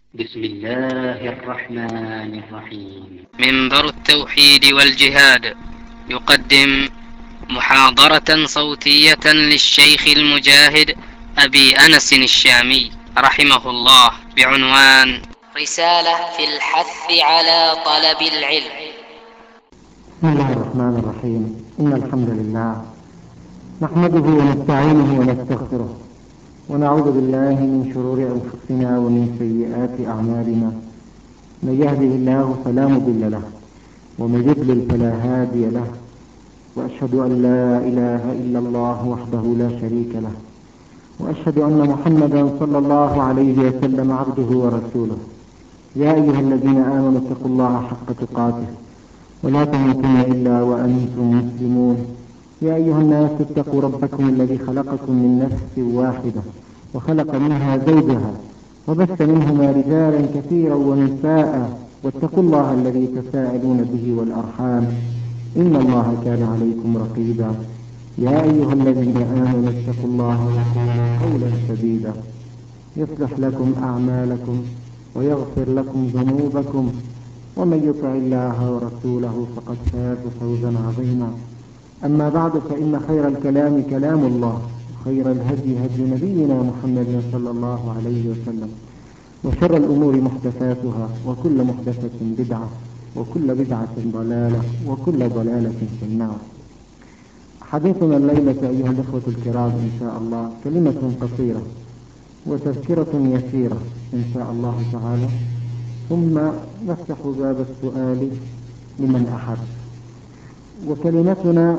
بسم الله الرحمن الرحيم. منبر التوحيد والجهاد يقدم محاضرة صوتية للشيخ المجاهد أبي أنس الشامي رحمه الله بعنوان رسالة في الحث على طلب العلم. بسم الله الرحمن الرحيم. إن الحمد لله نحمده ونستعينه ونستغفره ونعوذ بالله من شرور أنفسنا ومن سيئات أعمالنا. من يهده الله فلا مضل له ومن يضلل فلا هادي له، وأشهد أن لا إله إلا الله وحده لا شريك له، وأشهد أن محمدا صلى الله عليه وسلم عبده ورسوله. يا أيها الذين آمنوا اتقوا الله حق تقاته ولا تموتن إلا وأنتم مسلمون. يا أيها الناس اتقوا ربكم الذي خلقكم من نفس واحدة وخلق منها زوجها وبث منهما رجالا كثيرا ونساء، واتقوا الله الذي تساءلون به والأرحام إن الله كان عليكم رقيبا. يا أيها الذين آمنوا اتقوا الله وقولوا قولا سديدا يصلح لكم أعمالكم ويغفر لكم ذنوبكم، ومن يطع الله ورسوله فقد فاز فوزا عظيما. أما بعد، فإن خير الكلام كلام الله، وخير الهدي هدي نبينا محمد صلى الله عليه وسلم، وشر الأمور محدثاتها، وكل محدثة بدعة، وكل بدعة ضلالة، وكل ضلالة في النار. حديثنا الليلة أيها الأخوة الكرام إن شاء الله كلمة قصيرة وتذكرة يسيرة إن شاء الله تعالى، ثم نفتح باب السؤال لمن أحب. وكلمتنا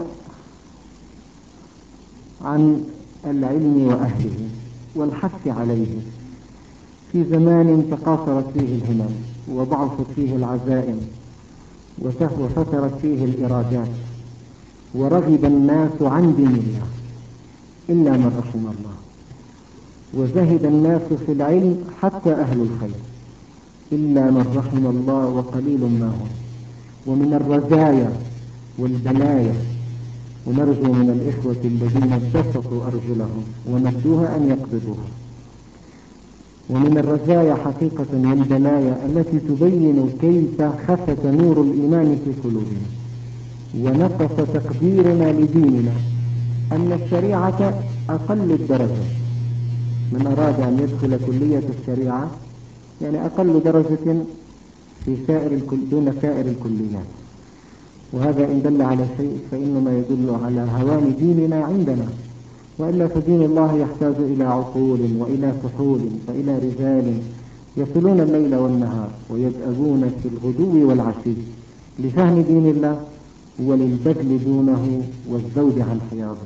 عن العلم وأهله والحث عليه في زمان تقاصرت فيه الهمم وضعفت فيه العزائم وفترت فيه الإرادات ورغب الناس عن دين الله إلا من رحم الله، وزهد الناس في العلم حتى أهل الخير إلا من رحم الله وقليل ما هم. ومن الرزايا والبلايا، ونرجو من الإخوة الذين بسطوا أرجلهم ومدوها أن يقبضوها، ومن الرزايا حقيقة والبلايا التي تبين كيف خفت نور الإيمان في قلوبنا ونقص تقديرنا لديننا، أن الشريعة أقل الدرجة. من أراد أن يدخل كلية الشريعة يعني أقل درجة في دون سائر الكليات، وهذا إن دل على شيء فإنما يدل على هوان ديننا عندنا، وإلا فدين الله يحتاج إلى عقول وإلى فحول وإلى رجال يصلون الليل والنهار ويدأبون في الغدو والعشي لفهم دين الله وللبذل دونه والزود عن حياضه.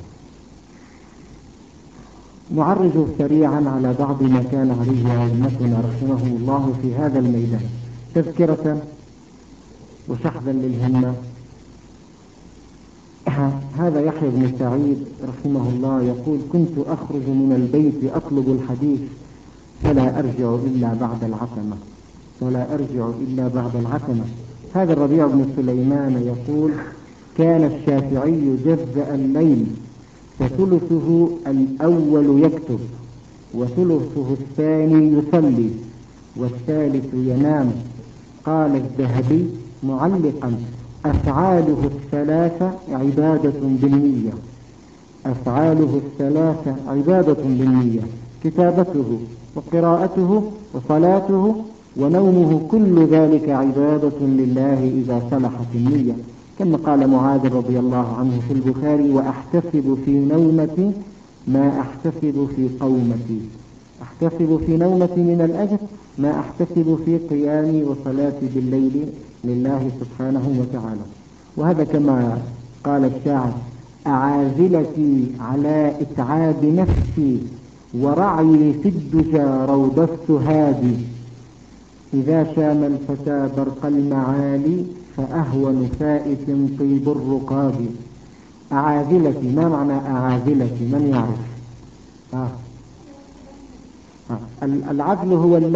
نعرج سريعا على بعض ما كان عليه أئمتنا رحمهم الله في هذا الميدان تذكرة وشحذا للهمة. هذا يحيى بن سعيد رحمه الله يقول: كنت أخرج من البيت أطلب الحديث فلا أرجع إلا بعد العتمة. هذا الربيع بن سليمان يقول: كان الشافعي جزء الليل فثلثه الأول يكتب، وثلثه الثاني يصلي، والثالث ينام. قال الذهبي معلقا: أفعاله الثلاثة عبادة بالنية، كتابته وقراءته وصلاته ونومه كل ذلك عبادة لله إذا صلحت النية، كما قال معاذ رضي الله عنه في البخاري: وأحتسب في نومتي ما أحتسب في قومتي، أحتسب في نومتي من الأجر ما أحتسب في قيامي وصلاتي بالليل لله سبحانه وتعالى. وهذا كما قال الشاعر: أعازلتي على إتعاب نفسي ورعي في الدجى روض السهاد، إذا شام الفتى برق المعالي فأهون فائت طيب الرقاب. أعازلتي، ما معنى أعازلتي؟ من يعرف؟ العزل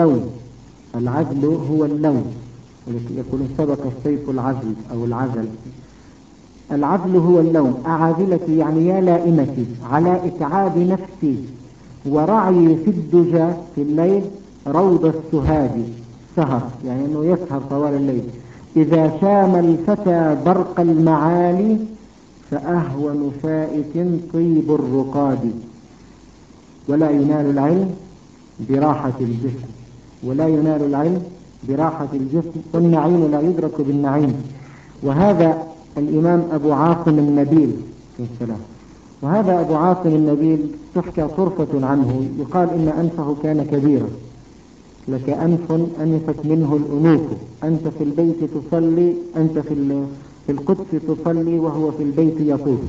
هو اللون، يقول سبق السيف العزل أو العزل. العزل هو اللون. أعازلتي يعني يا لائمتي على إتعاب نفسي ورعي في الدجى في الليل روض السهاد، سهر يعني أنه يسهر طوال الليل. إذا شام الفتى برق المعالي فأهون فائت طيب الرقاد. ولا ينال العلم براحة الجسم، ولا ينال العلم براحة الجسم، والنعيم لا يدرك بالنعيم. وهذا الإمام أبو عاصم النبيل السلام، وهذا أبو عاصم النبيل تحكى طرفة عنه، يقال إن أنفه كان كبيرا، لك أنف أنفت منه الأنوف، أنت في البيت تصلي، أنت في القدس تصلي وهو في البيت يطوف.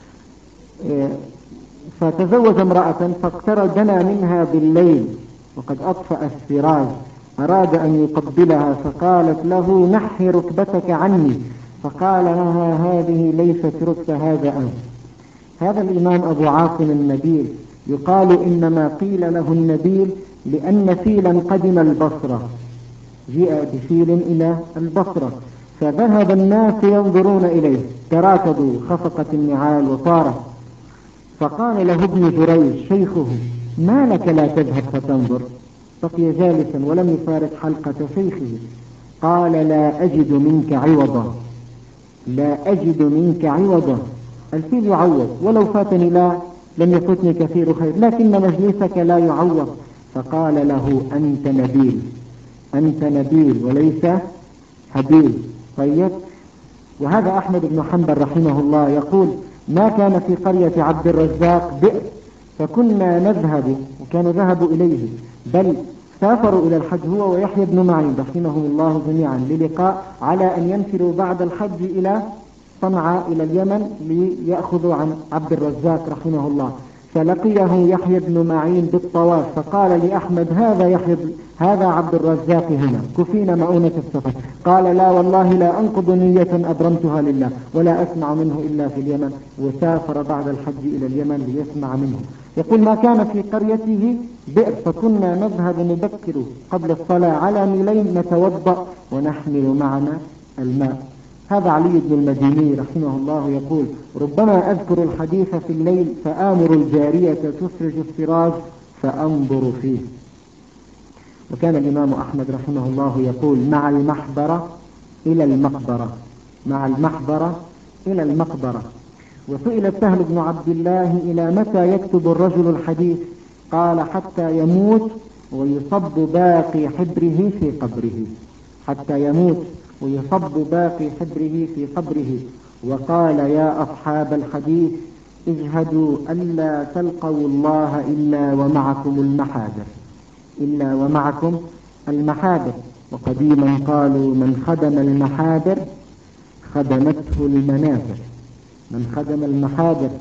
فتزوج امرأة فاقترب دنا منها بالليل وقد أطفأ السراج، أراد أن يقبلها فقالت له نحي ركبتك عني، فقال لها هذه ليست ركبة، هذا أنت. هذا الإمام أبو عاصم النبيل يقال إنما قيل له النبيل لأن فيلا قدم البصرة، جاء بفيل إلى البصرة فذهب الناس ينظرون إليه، تراكضوا، خفقت النعال وطارت، فقال له ابن جريج شيخه ما لك لا تذهب فتنظر؟ بقي جالسا ولم يفارق حلقة شيخه. قال لا أجد منك عوضا، لا أجد منك عوضا. الفيل يعوض، ولو فاتني لا لم يفوتني كثير خير، لكن مجلسك لا يعوض. فقال له أنت نبيل، أنت نبيل وليس هبيل. طيب. وهذا أحمد بن حنبل رحمه الله يقول ما كان في قرية عبد الرزاق بئر فكنا نذهب، وكانوا ذهبوا إليه، بل سافروا إلى الحج هو ويحيى بن معين رحمهم الله جميعا للقاء، على أن ينفروا بعد الحج إلى صنعاء إلى اليمن ليأخذوا عن عبد الرزاق رحمه الله. فلقيه يحيى بن معين بالطواف فقال لأحمد هذا عبد الرزاق هنا، كفينا مؤونة السفر. قال لا والله لا أنقض نية أبرمتها لله ولا أسمع منه إلا في اليمن، وسافر بعد الحج إلى اليمن ليسمع منه. يقول ما كان في قريته بئر فكنا نذهب نبكر قبل الصلاة على ميلين نتوضأ ونحمل معنا الماء. هذا علي بن المديني رحمه الله يقول ربما أذكر الحديث في الليل فآمر الجارية تسرج السراج فأنظر فيه. وكان الإمام أحمد رحمه الله يقول مع المحبرة إلى المقبرة، مع المحبرة إلى المقبرة. وسئل سهل بن عبد الله إلى متى يكتب الرجل الحديث؟ قال حتى يموت ويصب باقي حبره في قبره، حتى يموت ويصب باقي حبره في قبره. وقال يا أصحاب الحديث اجهدوا ألا تلقوا الله إلا ومعكم المحاذر، إلا ومعكم المحاذر. وقديما قالوا من خدم المحاذر خدمته المنابر، من خدم المحاذر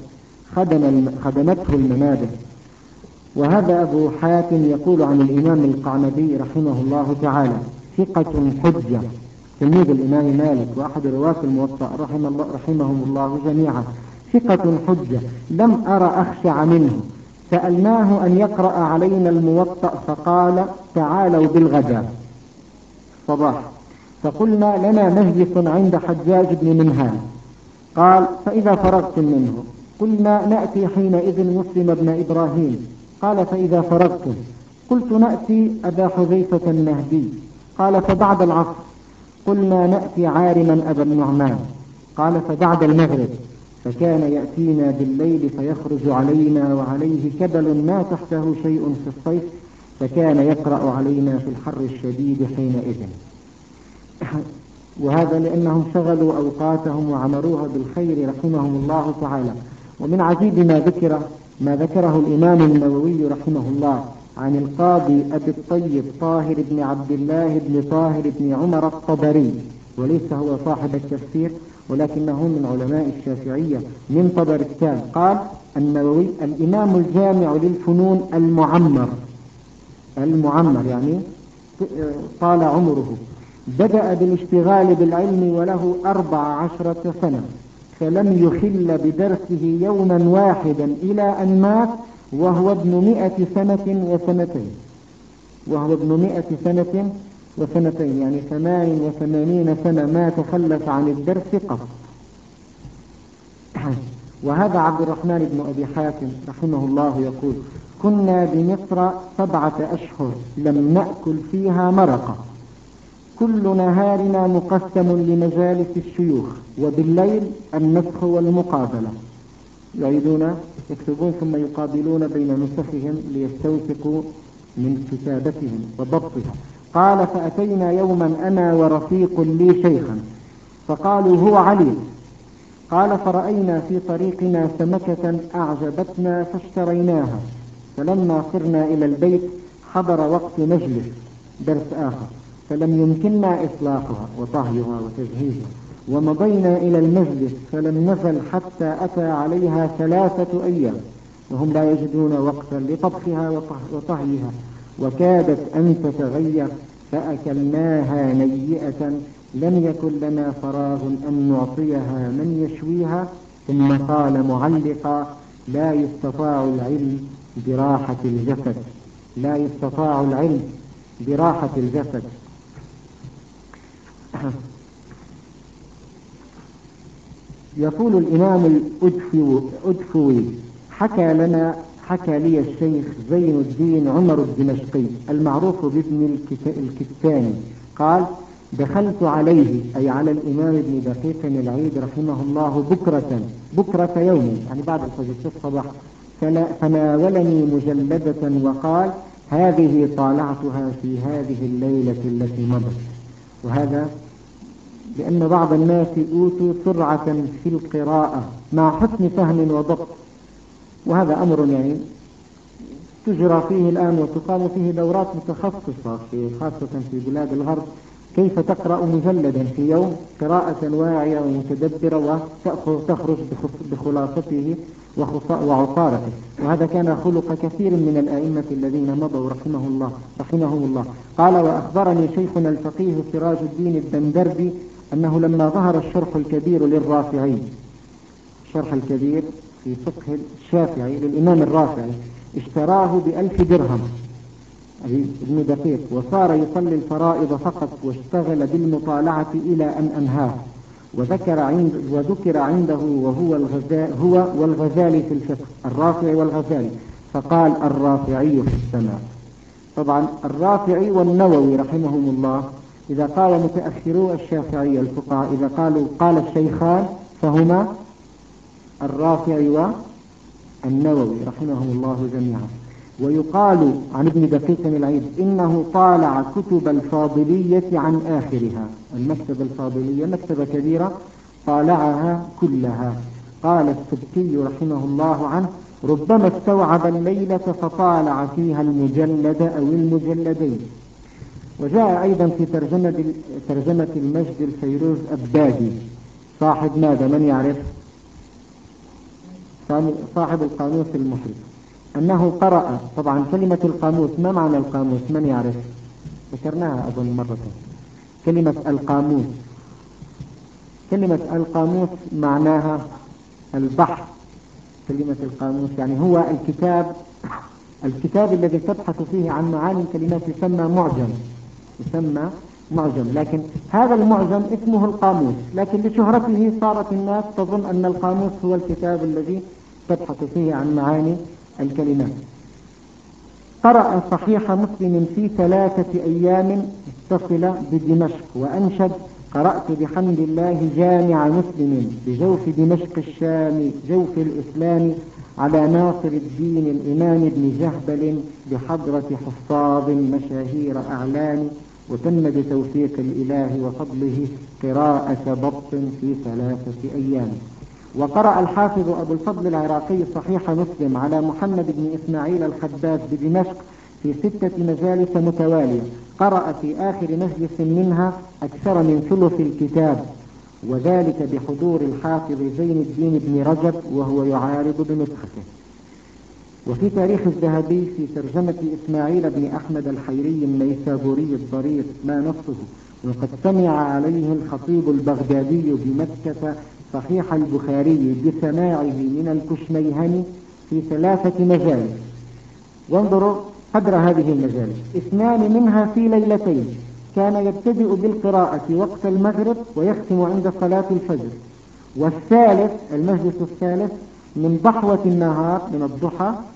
خدمته المنابر. وهذا أبو حاتم يقول عن الإمام القعنبي رحمه الله تعالى ثقة حجة، تلميذ الإمام مالك وأحد رواة الموطأ رحمهم الله جميعا، ثقة حجة لم أرى أخشع منه. سألناه أن يقرأ علينا الموطأ فقال تعالوا بالغداء صباح، فقلنا لنا مجلس عند حجاج بن منهال، قال فإذا فرغتم منه؟ قلنا نأتي حينئذ مسلم بن إبراهيم، قال فإذا فرغتم؟ قلت نأتي أبا حذيفة النهدي، قال فبعد العصر؟ قلنا نأتي عارما أبا النعمان، قال فبعد المغرب. فكان يأتينا بالليل فيخرج علينا وعليه كبل ما تحته شيء في الصيف، فكان يقرأ علينا في الحر الشديد حينئذ. وهذا لأنهم شغلوا أوقاتهم وعمروها بالخير رحمهم الله تعالى. ومن عجيب ما ذكره الإمام النووي رحمه الله عن القاضي أبي الطيب طاهر بن عبد الله بن طاهر بن عمر الطبري، وليس هو صاحب التفسير ولكنه من علماء الشافعية من طبرستان. قال النووي الإمام الجامع للفنون المعمر يعني طال عمره، بدأ بالاشتغال بالعلم وله 14 سنة، فلم يخل بدرسه يوما واحدا إلى أن مات وهو ابن 100 سنة وسنتين، وهو ابن 100 سنة وسنتين، يعني 88 سنة ما تخلف عن الدرس قط. وهذا عبد الرحمن بن أبي حاتم رحمه الله يقول كنا بمصر 7 أشهر لم نأكل فيها مرقة، كل نهارنا مقسم لمجالس الشيوخ، وبالليل النسخ والمقابلة. يعيدون يكتبون ثم يقابلون بين نسخهم ليستوثقوا من كتابتهم وضبطها. قال: فأتينا يوما أنا ورفيق لي شيخا فقالوا هو علي. قال: فرأينا في طريقنا سمكة أعجبتنا فاشتريناها، فلما صرنا إلى البيت حضر وقت مجلس درس آخر فلم يمكننا إطلاقها وطهيها وتجهيزها، ومضينا إلى المجلس فلم نزل حتى أتى عليها 3 أيام وهم لا يجدون وقتا لطبخها وطهيها، وكادت أن تتغير فأكلناها نيئة، لم يكن لنا فراغ أن نعطيها من يشويها. ثم قال معلقا: لا يستطاع العلم براحة الجسد، لا يستطاع العلم براحة الجسد. يقول الإمام الأدفوي: حكى لي الشيخ زين الدين عمر الدمشقي المعروف بابن الكتاني قال: دخلت عليه أي على الإمام ابن دقيق العيد رحمه الله بكرة يوم يعني بعد الفجر الصباح، فناولني مجلدة وقال: هذه طالعتها في هذه الليلة التي مضت. وهذا لأن بعض الناس أوتوا سرعة في القراءة مع حسن فهم وضبط، وهذا أمر يعني تجرى فيه الآن وتقام فيه دورات متخصصة خاصة في بلاد الغرب، كيف تقرأ مجلدا في يوم قراءة واعية ومتدبرة وتخرج بخلاصته وعصارته. وهذا كان خلق كثير من الآئمة الذين مضوا رحمهم الله. قال: وأخبرني شيخنا الفقيه سراج الدين الدندربي أنه لما ظهر الشرح الكبير للرافعي، الشرح الكبير في فقه الشافعي للإمام الرافعي، اشتراه ب1000 درهم ابن دقيق، وصار يصلي الفرائض فقط واشتغل بالمطالعة إلى أن أنهاه. وذكر عنده هو والغزالي في الفقه، الرافعي والغزالي، فقال: الرافعي في السماء. طبعا الرافعي والنووي رحمهم الله إذا قال متأخرو الشافعية الفقهاء إذا قال الشيخان فهما الرافعي والنووي رحمهم الله جميعا. ويقال عن ابن دقيق العيد إنه طالع كتب الفاضلية عن آخرها، المكتبة الفاضلية مكتبة كبيرة طالعها كلها. قال السبكي رحمه الله عنه: ربما استوعب الليلة فطالع فيها المجلد أو المجلدين. وجاء أيضا في ترجمة المجد الفيروز أبدادي صاحب ماذا من يعرف؟ صاحب القاموس المحيط، أنه قرأ طبعا كلمة القاموس، ما معنى القاموس من يعرف؟ ذكرناها أظن مرة. كلمة القاموس معناها البحث. كلمة القاموس يعني هو الكتاب الذي تبحث فيه عن معاني الكلمات يسمى معجم، لكن هذا المعجم اسمه القاموس، لكن لشهرته صارت الناس تظن أن القاموس هو الكتاب الذي تبحث فيه عن معاني الكلمات. قرأ صحيح مسلم في 3 أيام اتصل بدمشق، وأنشد: قرأت بحمد الله جامع مسلم بجوف دمشق الشام جوف الإسلام على ناصر الدين الإمام ابن جهبل بحضرة حفاظ مشاهير أعلام، وتم بتوفيق الإله وفضله قراءة ضبط في 3 أيام. وقرأ الحافظ أبو الفضل العراقي صحيح مسلم على محمد بن إسماعيل الخباز بدمشق في 6 مجالس متوالية، قرأ في آخر مجلس منها أكثر من ثلث الكتاب، وذلك بحضور الحافظ زين الدين بن رجب وهو يعارض بنسخته. وفي تاريخ الذهبي في ترجمة إسماعيل بن أحمد الحيري النيسابوري الضرير ما نصه: وقد سمع عليه الخطيب البغدادي بمكة صحيح البخاري بسماعه من الكشميهني في 3 مجالس. وانظروا قدر هذه المجالس: 2 منها في ليلتين، كان يبتدئ بالقراءة وقت المغرب ويختم عند صلاة الفجر. والثالث المجلس الثالث من ضحوة النهار من الضحى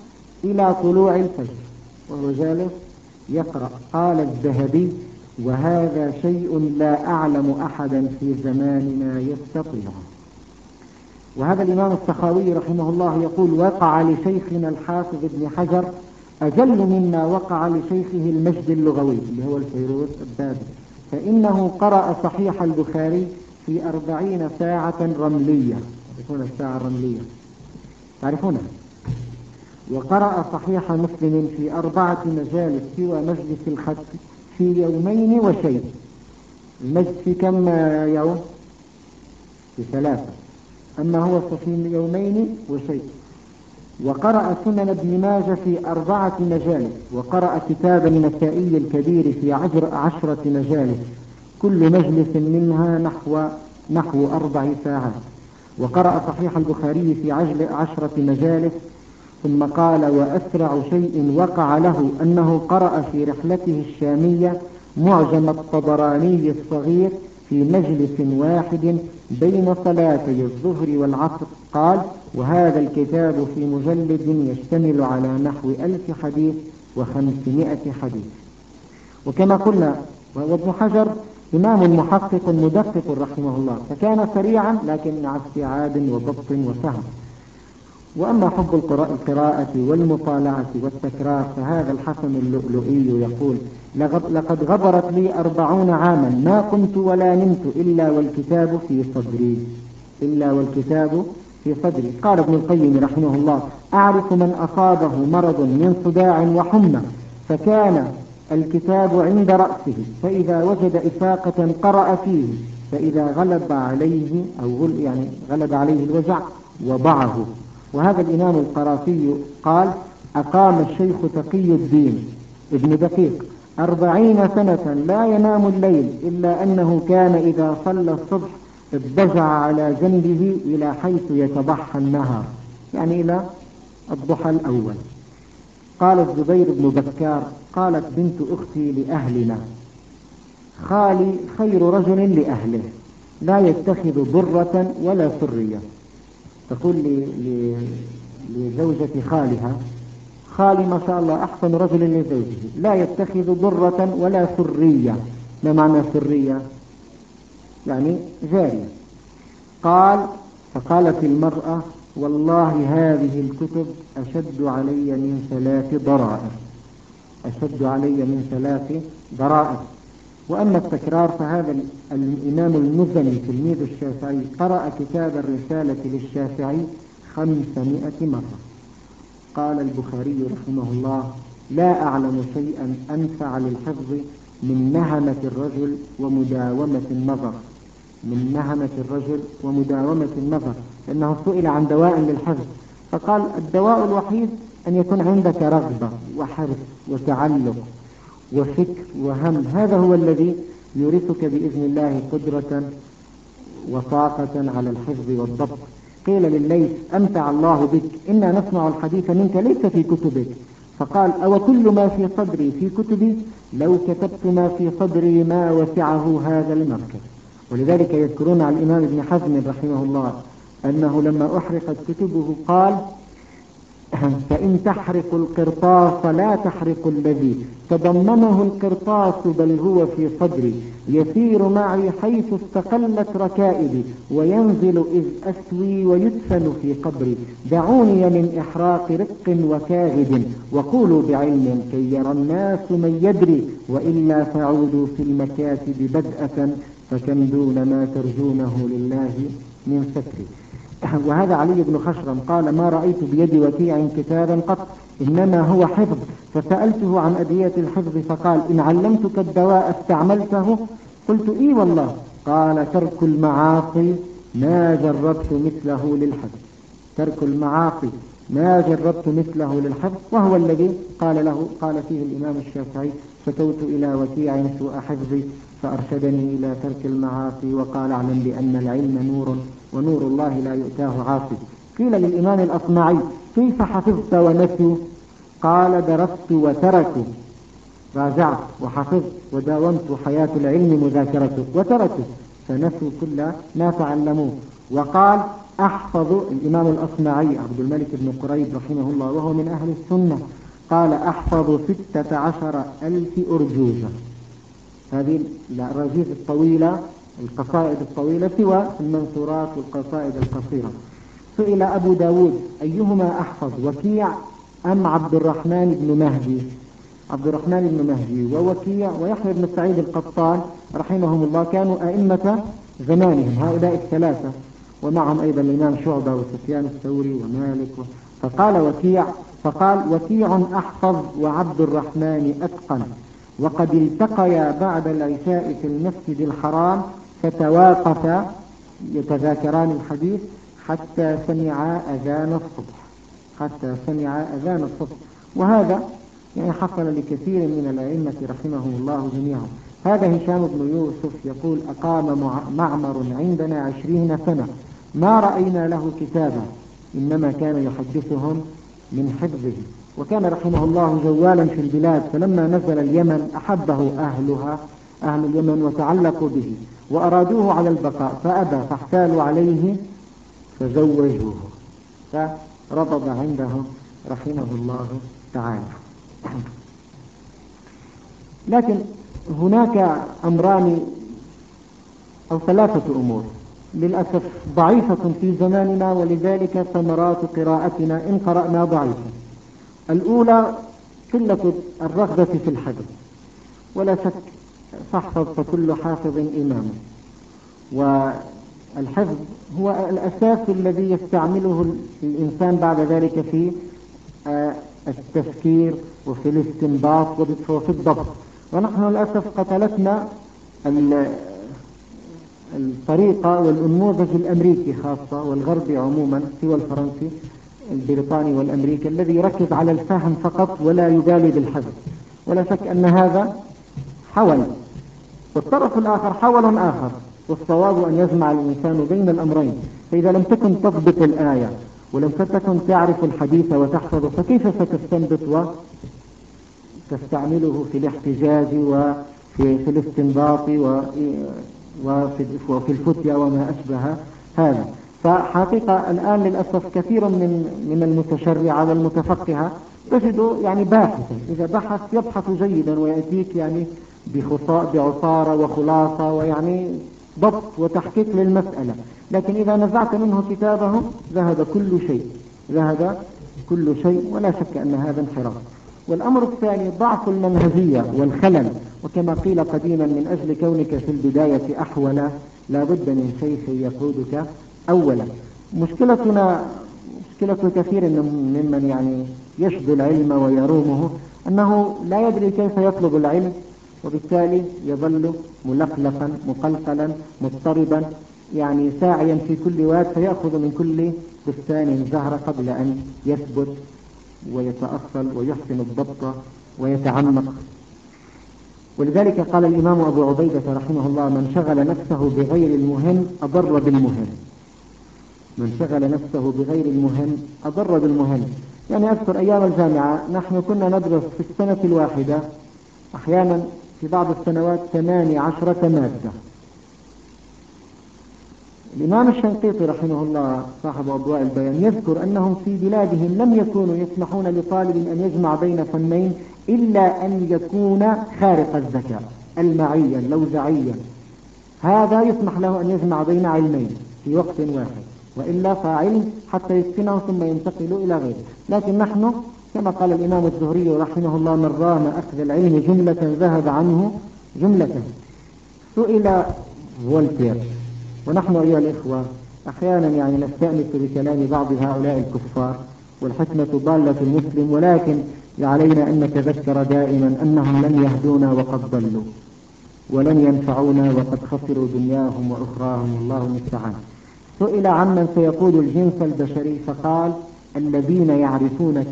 إلى طلوع الفجر، وهو جالس يقرأ. قال الذهبي: وهذا شيء لا أعلم أحدا في زماننا يستطيعه. وهذا الإمام السخاوي رحمه الله يقول: وقع لشيخنا الحافظ ابن حجر أجل مما وقع لشيخه المجد اللغوي اللي هو الفيروز البابي، فإنه قرأ صحيح البخاري في 40 ساعة رملية. تعرفون الساعة الرملية؟ تعرفونها؟ وقرأ صحيح مسلم في 4 مجالس سوى مجلس الختم في يومين وشيء. المجلس في كم يوم؟ في 3، أما هو في يومين وشيء. وقرأ سنن ابن ماجه في 4 مجالس، وقرأ كتاب النسائي الكبير في 10 مجالس، كل مجلس منها نحو 4 ساعات. وقرأ صحيح البخاري في 10 مجالس. ثم قال: وأسرع شيء وقع له أنه قرأ في رحلته الشامية معجم الطبراني الصغير في مجلس واحد بين صلاتي الظهر والعصر. قال: وهذا الكتاب في مجلد يشتمل على نحو 1000 حديث و500 حديث. وكما قلنا، وابن حجر إمام محقق مدقق رحمه الله، فكان سريعا لكن مع استيعاب وضبط وفهم. وأما حب القراءة والمطالعة والتكرار فهذا الحسن اللؤلؤي يقول: لقد غبرت لي 40 عاما ما قمت ولا نمت إلا والكتاب في صدري. قال ابن القيم رحمه الله: أعرف من أصابه مرض من صداع وحمى فكان الكتاب عند رأسه، فإذا وجد إفاقة قرأ فيه، فإذا غلب عليه الوجع وضعه. وهذا الإمام القرافي قال: أقام الشيخ تقي الدين ابن دقيق 40 سنة لا ينام الليل، إلا أنه كان إذا صلى الصبح اضطجع على جنبه إلى حيث يتضحى النهار، يعني إلى الضحى الأول. قال الزبير بن بكار: قالت بنت أختي لأهلنا: خالي خير رجل لأهله، لا يتخذ ضرة ولا سرية. تقول لزوجة خالها: خالي ما شاء الله أحسن رجل لزوجه، لا يتخذ ضرة ولا سرية. ما معنى سرية؟ يعني جارية. فقالت المرأة: والله هذه الكتب أشد علي من 3 ضرائب. وأما التكرار فهذا الإمام المزني تلميذ الشافعي قرأ كتاب الرسالة للشافعي 500 مرة. قال البخاري رحمه الله: لا أعلم شيئا أنفع للحفظ من نهمة الرجل ومداومة النظر، لأنه سئل عن دواء للحفظ فقال: الدواء الوحيد أن يكون عندك رغبة وحرص وتعلق وفكر وهم، هذا هو الذي يورثك بإذن الله قدرة وطاقة على الحفظ والضبط. قيل لليث: أمتع الله بك، إنا نسمع الحديث منك ليس في كتبك. فقال: أو كل ما في صدري في كتبي؟ لو كتبت ما في صدري ما وسعه هذا المركز. ولذلك يذكرون عن الإمام ابن حزم رحمه الله أنه لما أحرقت كتبه قال: فإن تحرق القرطاس لا تحرق الذي تضمنه القرطاس بل هو في صدري، يسير معي حيث استقلت ركائبي، وينزل إذ أسوي ويدفن في قبري. دعوني من إحراق رق وكاغد، وقولوا بعلم كي يرى الناس من يدري، وإلا فعودوا في المكاتب بدءة، فكم دون ما ترجونه لله من ستري. وهذا علي بن خشرم قال: ما رأيت بيد وكيع كتابا قط، إنما هو حفظ. فسألته عن أدوية الحفظ فقال: إن علمتك الدواء استعملته؟ قلت: إي والله. قال: ترك المعاصي ما جربت مثله للحفظ. وهو الذي قال فيه الإمام الشافعي: شكوت إلى وكيع سوء حفظي فأرشدني إلى ترك المعاصي، وقال: اعلم بأن العلم نور ونور الله لا يؤتاه عاصي. قيل للإمام الأصمعي: كيف حفظت ونسوا؟ قال: درست وتركوا، راجعت وحفظت وداومت حياة العلم مذاكرته، وتركوا فنسوا كل ما تعلموه. وقال: أحفظ الإمام الأصمعي عبد الملك بن قريب رحمه الله وهو من أهل السنة قال أحفظ 16,000 أرجوزة. هذه الأراجيز الطويلة القصائد الطويلة سوى المنثورات والقصائد القصيرة. سئل أبو داود أيهما أحفظ وكيع أم عبد الرحمن بن مهدي؟ عبد الرحمن بن مهدي ووكيع ويحيى بن سعيد القطان رحمهم الله كانوا أئمة زمانهم هؤلاء الثلاثة، ومعهم أيضا الإمام شعبة وسفيان الثوري ومالك فقال وكيع أحفظ وعبد الرحمن أتقن، وقد التقيا بعد العشاء في المسجد الحرام فتواقفا يتذاكران الحديث حتى سمعا أذان الصبح. وهذا يعني حصل لكثير من الأئمة رحمهم الله جميعا. هذا هشام بن يوسف يقول أقام معمر عندنا 20 سنة ما رأينا له كتابا، إنما كان يحدثهم من حفظه، وكان رحمه الله جوالا في البلاد، فلما نزل اليمن أحبه أهل اليمن وتعلقوا به وأرادوه على البقاء فأبى، فاحتالوا عليه فزوجوه فرضب عندهم رحمه الله تعالى. لكن هناك أمران أو 3 أمور للأسف ضعيفة في زماننا، ولذلك ثمرات قراءتنا إن قرأنا ضعيفة. الأولى قلة الرغبة في الحفظ، ولا شك فاحفظ فكل حافظ إمام، والحفظ هو الأساس الذي يستعمله الإنسان بعد ذلك في التفكير وفي الاستنباط وفي الضبط. ونحن للأسف قتلتنا الطريقة والنموذج الأمريكي خاصة والغربي عموما سوى الفرنسي البريطاني والأمريكي الذي يركز على الفهم فقط ولا يبالي بالحفظ، ولا شك أن هذا حول، والطرف الآخر حول آخر، والصواب أن يجمع الإنسان بين الأمرين. فإذا لم تكن تضبط الآية ولم تكن تعرف الحديث وتحفظه فكيف ستستنبط وتستعمله في الاحتجاج وفي الاستنباط وفي الفتيا وما أشبه هذا؟ فحقيقة الآن للأسف كثير من المتشرعة والمتفقهة تجد يعني باحثا إذا بحث يبحث جيدا ويأتيك يعني بعصارة وخلاصة ويعني ضبط وتحقيق للمسألة، لكن إذا نزعت منه كتابه ذهب كل شيء ولا شك أن هذا انحراف. والأمر الثاني ضعف المنهجية والخلل، وكما قيل قديما من أجل كونك في البداية أحول لا بد من شيخ يقودك أولا. مشكلة كثير ممن يعني يشدو العلم ويرومه أنه لا يدري كيف يطلب العلم، وبالتالي يظل ملقلقا مقلقلا مضطربا يعني ساعيا في كل واد، فيأخذ من كل بستان زهرة قبل أن يثبت ويتأصل ويحسن الضبط ويتعمق. ولذلك قال الإمام أبو عبيدة رحمه الله من شغل نفسه بغير المهم أضر بالمهم. يعني أذكر أيام الجامعة نحن كنا ندرس في السنة الواحدة أحيانا في بعض السنوات 18 مادة. الإمام الشنقيطي رحمه الله صاحب أضواء البيان يذكر أنهم في بلادهم لم يكونوا يسمحون لطالب أن يجمع بين فنين إلا أن يكون خارق الذكاء المعيا لوزعيا، هذا يسمح له أن يجمع بين علمين في وقت واحد، وإلا فعلم حتى يتقنه ثم ينتقل إلى غيره. لكن نحن كما قال الإمام الزهري رحمه الله من رام أخذ العلم جملة ذهب عنه جملة. سئل فولتير، ونحن أيها الإخوة أحيانا يعني نستأنس بكلام بعض هؤلاء الكفار، والحكمة ضالة المسلم، ولكن علينا أن نتذكر دائما أنهم لن يهدونا وقد ضلوا، ولن ينفعونا وقد خسروا دنياهم وأخراهم، والله المستعان. سئل عمن سيقود الجنس البشري فقال الذين يعرفون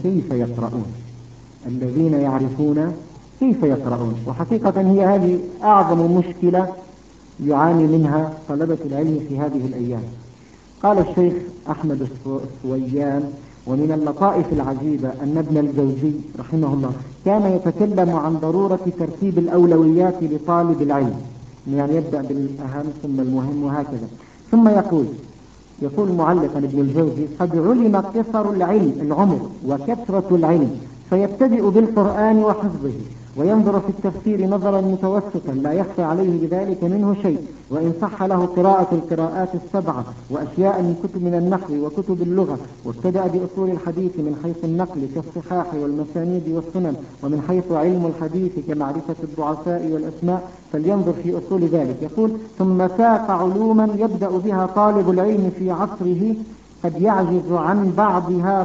كيف يقرؤون. وحقيقة هي هذه أعظم مشكلة يعاني منها طلبة العلم في هذه الأيام. قال الشيخ أحمد السويان ومن اللطائف العجيبة أن ابن الجوزي رحمه الله كان يتكلم عن ضرورة ترتيب الأولويات لطالب العلم، يعني يبدأ بالأهم ثم المهم وهكذا، ثم يقول يقول معلقا ابن الجوزي: قد علم قصر العمر وكثرة العلم، فيبتدئ بالقرآن وحفظه، وينظر في التفسير نظرا متوسطا لا يخفى عليه بذلك منه شيء، وإن صح له قراءة القراءات السبعة وأشياء من كتب من النحو وكتب اللغة، وابتدأ بأصول الحديث من حيث النقل كالصحاح والمسانيد والسنن، ومن حيث علم الحديث كمعرفة الضعفاء والأسماء، فلينظر في أصول ذلك. يقول: ثم ساق علوما يبدأ بها طالب العلم في عصره قد يعجز عن بعضها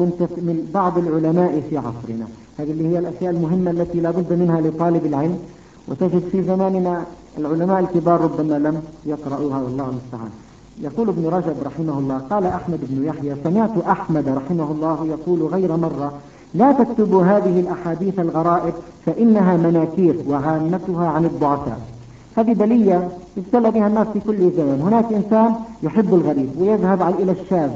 بعض العلماء في عصرنا. هذه اللي هي الأشياء المهمة التي لا بد منها لطالب العلم، وتجد في زماننا العلماء الكبار ربما لم يقرأوها والله المستعان. يقول ابن رجب رحمه الله: قال أحمد بن يحيى: سمعت أحمد رحمه الله يقول غير مرة: لا تكتبوا هذه الأحاديث الغرائب فإنها مناكير وعامتها عن الضعفاء. هذه بلية ابتلى بها الناس في كل زمن. هناك إنسان يحب الغريب ويذهب إلى الشاذ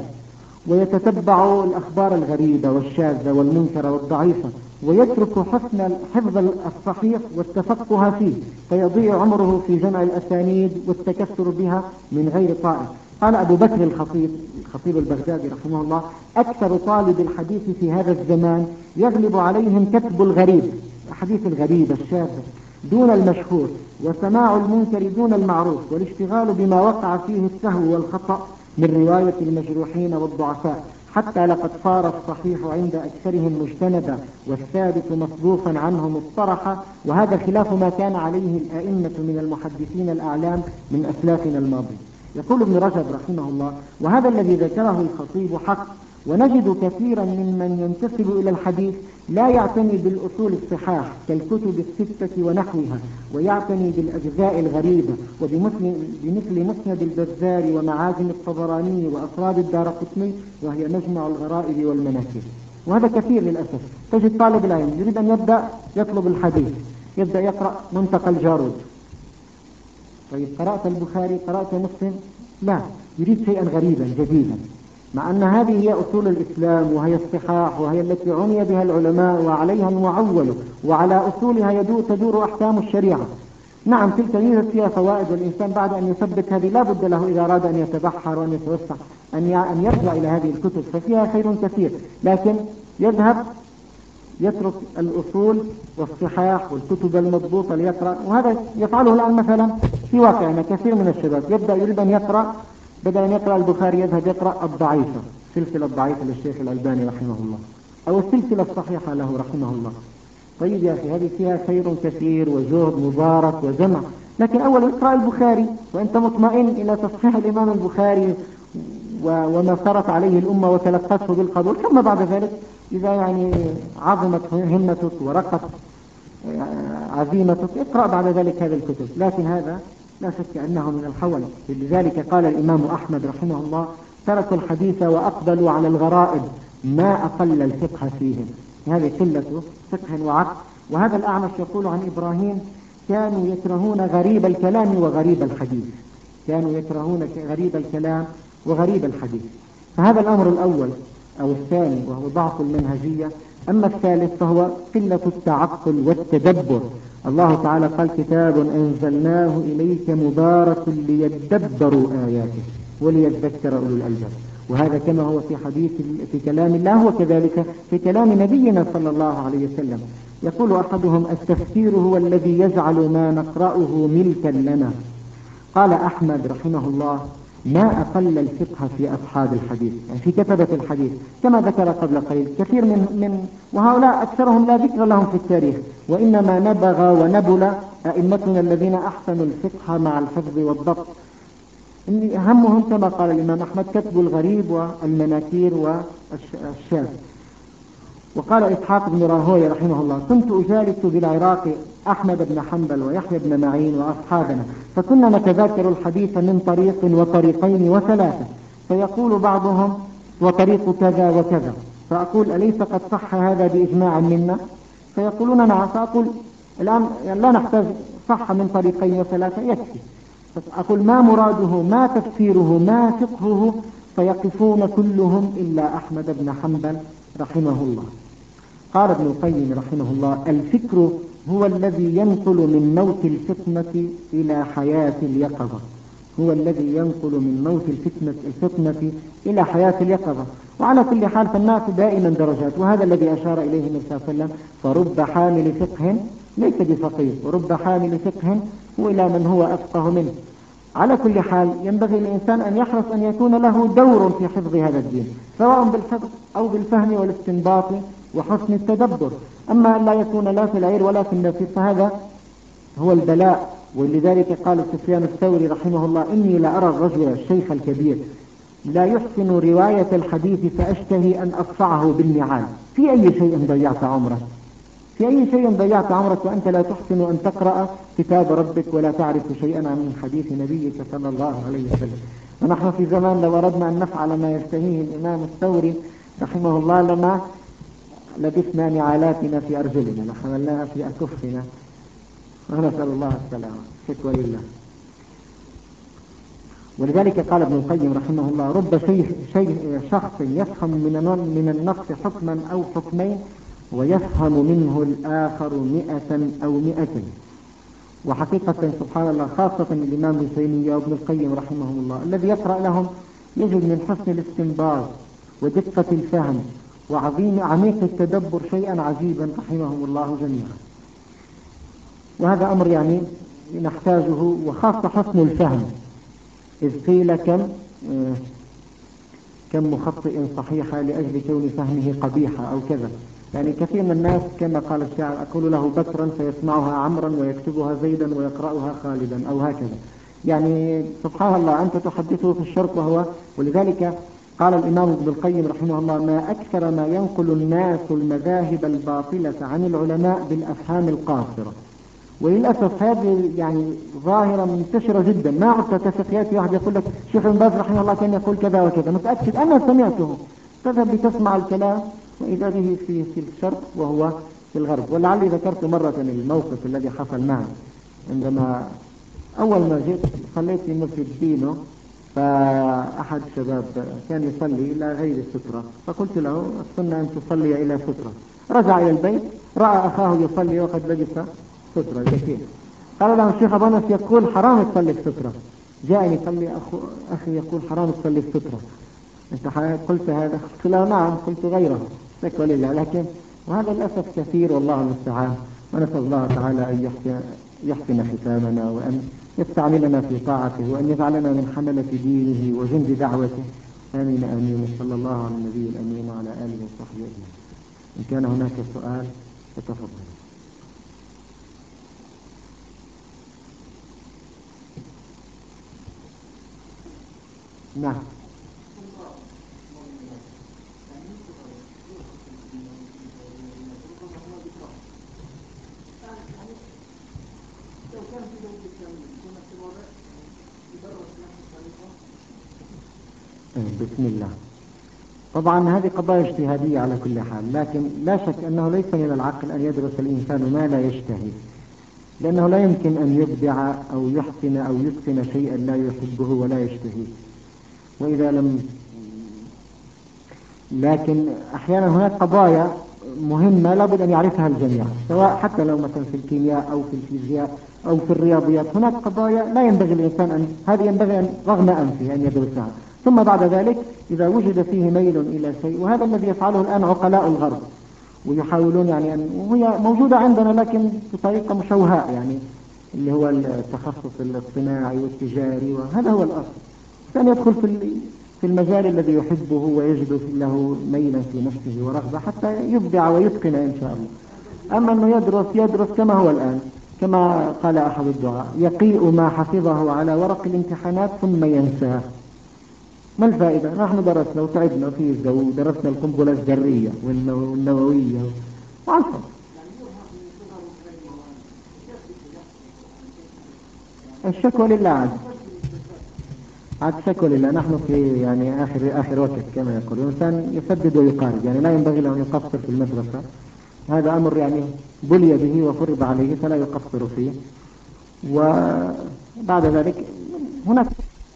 ويتتبع الأخبار الغريبة والشاذة والمنكرة والضعيفة، ويترك حفظ الصحيح والتفقه فيه، فيضيع عمره في جمع الأسانيد والتكثر بها من غير طائل. قال أبو بكر الخطيب البغدادي رحمه الله: أكثر طالب الحديث في هذا الزمان يغلب عليهم كتب الغريب، الحديث الغريب الشاذ دون المشهور، وسماع المنكر دون المعروف، والاشتغال بما وقع فيه السهو والخطأ من رواية المجروحين والضعفاء، حتى لقد صار الصحيح عند أكثرهم مجتنبا والثابت مصروفا عنهم الطرحة، وهذا خلاف ما كان عليه الأئمة من المحدثين الأعلام من أسلافنا الماضي. يقول ابن رجب رحمه الله: وهذا الذي ذكره الخطيب حق، ونجد كثيرا ممن ينتسب إلى الحديث لا يعتني بالأصول الصحاح كالكتب الستة ونحوها، ويعتني بالأجزاء الغريبة بمثل مسند البزار ومعاجم الطبراني وأفراد الدارقطني، وهي مجمع الغرائب والمناكير. وهذا كثير للأسف. تجد طالب العلم يريد أن يبدأ يطلب الحديث، يبدأ يقرأ منتقى الجارود. طيب قرأت البخاري، قرأت مسلم؟ لا، يريد شيئا غريبا جديدا، مع أن هذه هي أصول الإسلام وهي الصحاح وهي التي عني بها العلماء وعليها المعول، وعلى أصولها تدور أحكام الشريعة. نعم تلك يوجد فيها فوائد، والإنسان بعد أن يثبت هذه لا بد له إذا أراد أن يتبحر وأن يتوسع أن يرجع إلى هذه الكتب، ففيها خير كثير، لكن يذهب يترك الأصول والصحاح والكتب المضبوطة ليقرأ. وهذا يفعله الآن مثلا في واقعنا كثير من الشباب يبدأ يريد أن يقرأ، بدل أن يقرأ البخاري يذهب يقرأ الضعيفة، سلسلة الضعيفة للشيخ الألباني رحمه الله، أو السلسلة الصحيحة له رحمه الله. طيب يا أخي، هذه فيها خير كثير وجهد مبارك وجمع، لكن أولا اقرأ البخاري وأنت مطمئن إلى تصحيح الإمام البخاري وما صارت عليه الأمة وتلقته بالقبول، ثم بعد ذلك إذا عظمت همتك ورقت عزيمتك اقرأ بعد ذلك هذه الكتب. لكن هذا لا شك أنه من الحول. لذلك قال الإمام أحمد رحمه الله: تركوا الحديث وأقبلوا على الغرائب ما أقل الفقه فيهم. هذه قلة فقه وعقل. وهذا الأعمش يقول عن إبراهيم: كانوا يكرهون غريب الكلام وغريب الحديث، كانوا يكرهون غريب الكلام وغريب الحديث. فهذا الأمر الأول أو الثاني وهو ضعف المنهجية. أما الثالث فهو قلة التعقل والتدبر. الله تعالى قال: كتاب أنزلناه إليك مبارك ليدبروا آياته وليذكر أولو الألباب. وهذا كما هو في كلام الله هو كذلك في كلام نبينا صلى الله عليه وسلم. يقول أحدهم: التفسير هو الذي يجعل ما نقرأه ملكا لنا. قال أحمد رحمه الله: ما أقل الفقه في أصحاب الحديث، يعني في كتبة الحديث، كما ذكر قبل قليل كثير من وهؤلاء أكثرهم لا ذكر لهم في التاريخ، وإنما نبغ ونبل أئمتنا الذين أحسنوا الفقه مع الحفظ والضبط. همهم كما قال الإمام أحمد كتب الغريب والمناكير والشاذ. وقال إسحاق بن راهويه رحمه الله: كنت أجالس بالعراق أحمد بن حنبل ويحيى بن معين وأصحابنا، فكنا نتذاكر الحديث من طريق وطريقين وثلاثة، فيقول بعضهم: وطريق كذا وكذا، فأقول: أليس قد صح هذا بإجماع منا؟ فيقولون: نعم. فأقول: الآن لا نحتاج، صح من طريقين وثلاثة يكفي. فأقول: ما مراده، ما تفسيره، ما فقهه؟ فيقفون كلهم إلا أحمد بن حنبل رحمه الله. قال ابن القيم رحمه الله: الفكر هو الذي ينقل من موت الفتنة إلى حياة اليقظة. هو الذي ينقل من موت الفتنة إلى حياة اليقظة. وعلى كل حال فالناس دائما درجات، وهذا الذي أشار إليه النبي صلى الله عليه وسلم: فرب حامل فقه ليس بفقيه، ورب حامل فقه هو إلى من هو أفقه منه. على كل حال ينبغي الإنسان أن يحرص أن يكون له دور في حفظ هذا الدين، سواء بالحفظ أو بالفهم والاستنباط وحسن التدبر. أما أن لا يكون لا في العير ولا في النفير فهذا هو البلاء. ولذلك قال سفيان الثوري رحمه الله: إني لأرى الرجل الشيخ الكبير لا يحسن رواية الحديث فأشتهي أن أصفعه بالنعال. في أي شيء ضيعت عمرك؟ في أي شيء ضيعت عمرك وأنت لا تحسن أن تقرأ كتاب ربك ولا تعرف شيئا عن حديث نبيك صلى الله عليه وسلم؟ ونحن في زمان لو أردنا أن نفعل ما يشتهيه الإمام الثوري رحمه الله لما لبسنا نعالاتنا في أرجلنا، لحملناها في أكفنا، ونسأل الله السلامة. شكوى لله. ولذلك قال ابن القيم رحمه الله: رب شخص يفهم من النص حكما أو حكمين ويفهم منه الآخر 100 أو 200. وحقيقة سبحان الله خاصة الإمام ابن تيمية وابن القيم رحمهم الله الذي يقرأ لهم يجد من حسن الاستنباط ودقة الفهم وعظيم عميق التدبر شيئا عجيبا رحمهم الله جميعا. وهذا أمر يعني نحتاجه، وخاصة حسن الفهم. إذ قيل كم مخطئ صحيحة لأجل كون فهمه قبيحة أو كذا. يعني كثير من الناس كما قال الشاعر: أقول له بكرا فيسمعها عمرا ويكتبها زيدا ويقرأها خالدا، أو هكذا. يعني سبحان الله أنت تحدثه في الشرق وهو. ولذلك قال الإمام ابن القيم رحمه الله: ما أكثر ما ينقل الناس المذاهب الباطلة عن العلماء بالأفهام القاصرة. وللأسف هذه يعني ظاهرة منتشرة جدا. ما عدت تفقيات واحد يقول لك شيخ ابن باز رحمه الله كان يقول كذا وكذا، متأكد أنا سمعته. تذهب لتسمع الكلام وإذا به في الشرق وهو في الغرب. ولعلي ذكرت مرة الموقف الذي حصل معي عندما أول ما جئت صليت في مسجد دينو، فأحد الشباب كان يصلي إلى غير السترة، فقلت له: السنة أن تصلي إلى سترة. رجع إلى البيت رأى أخاه يصلي وقد لبس سترة كثير. قال له: الشيخ أبو أنس يقول حرام تصلي في سترة. جاءني قال لي: أخي يقول حرام تصلي في سترة، أنت قلت هذا؟ قلت له: نعم قلت غيره. شكوى لله. لكن وهذا للأسف كثير والله المستعان. ونسأل الله تعالى أن يحسن ختامنا وأن يستعملنا في طاعته وأن يجعلنا من حملة دينه وجند دعوته. آمين آمين. صلى الله على النبي الأمين وعلى آله وصحبه أجمعين. إن كان هناك سؤال فتفضل. نعم. بسم الله. طبعا هذه قضايا اجتهادية على كل حال، لكن لا شك أنه ليس من العقل أن يدرس الإنسان ما لا يشتهي، لأنه لا يمكن أن يبدع أو يحسن أو يتقن شيئا لا يحبه ولا يشتهيه. وإذا لم لكن أحيانا هناك قضايا مهمة لابد أن يعرفها الجميع، سواء حتى لو مثلا في الكيمياء أو في الفيزياء أو في الرياضيات. هناك قضايا لا ينبغي الإنسان أن هذه ينبغي أن رغم أنفه أن يدرسها، ثم بعد ذلك إذا وجد فيه ميل إلى شيء، وهذا الذي يفعله الآن عقلاء الغرب، ويحاولون يعني وهي موجودة عندنا لكن بطريقة مشوهاء، يعني اللي هو التخصص الصناعي والتجاري، وهذا هو الأصل. كان يدخل في المجال الذي يحبه ويجد له ميلا في نفسه ورغبة حتى يبدع ويتقن إن شاء الله. أما أنه يدرس كما هو الآن، كما قال أحد الدعاء: يقيء ما حفظه على ورق الامتحانات ثم ينساه. ما الفائدة؟ نحن درسنا وتعبنا في الجو، درسنا القنبلة الذرية والنووية وعصر. الشكوى لله عاد شكوى لله. نحن في يعني آخر وقت كما يقول الإنسان يسدد ويقارب، يعني لا ينبغي له أن يقصر في المدرسة. هذا أمر يعني بلي به وفرض عليه فلا يقصر فيه. وبعد ذلك هناك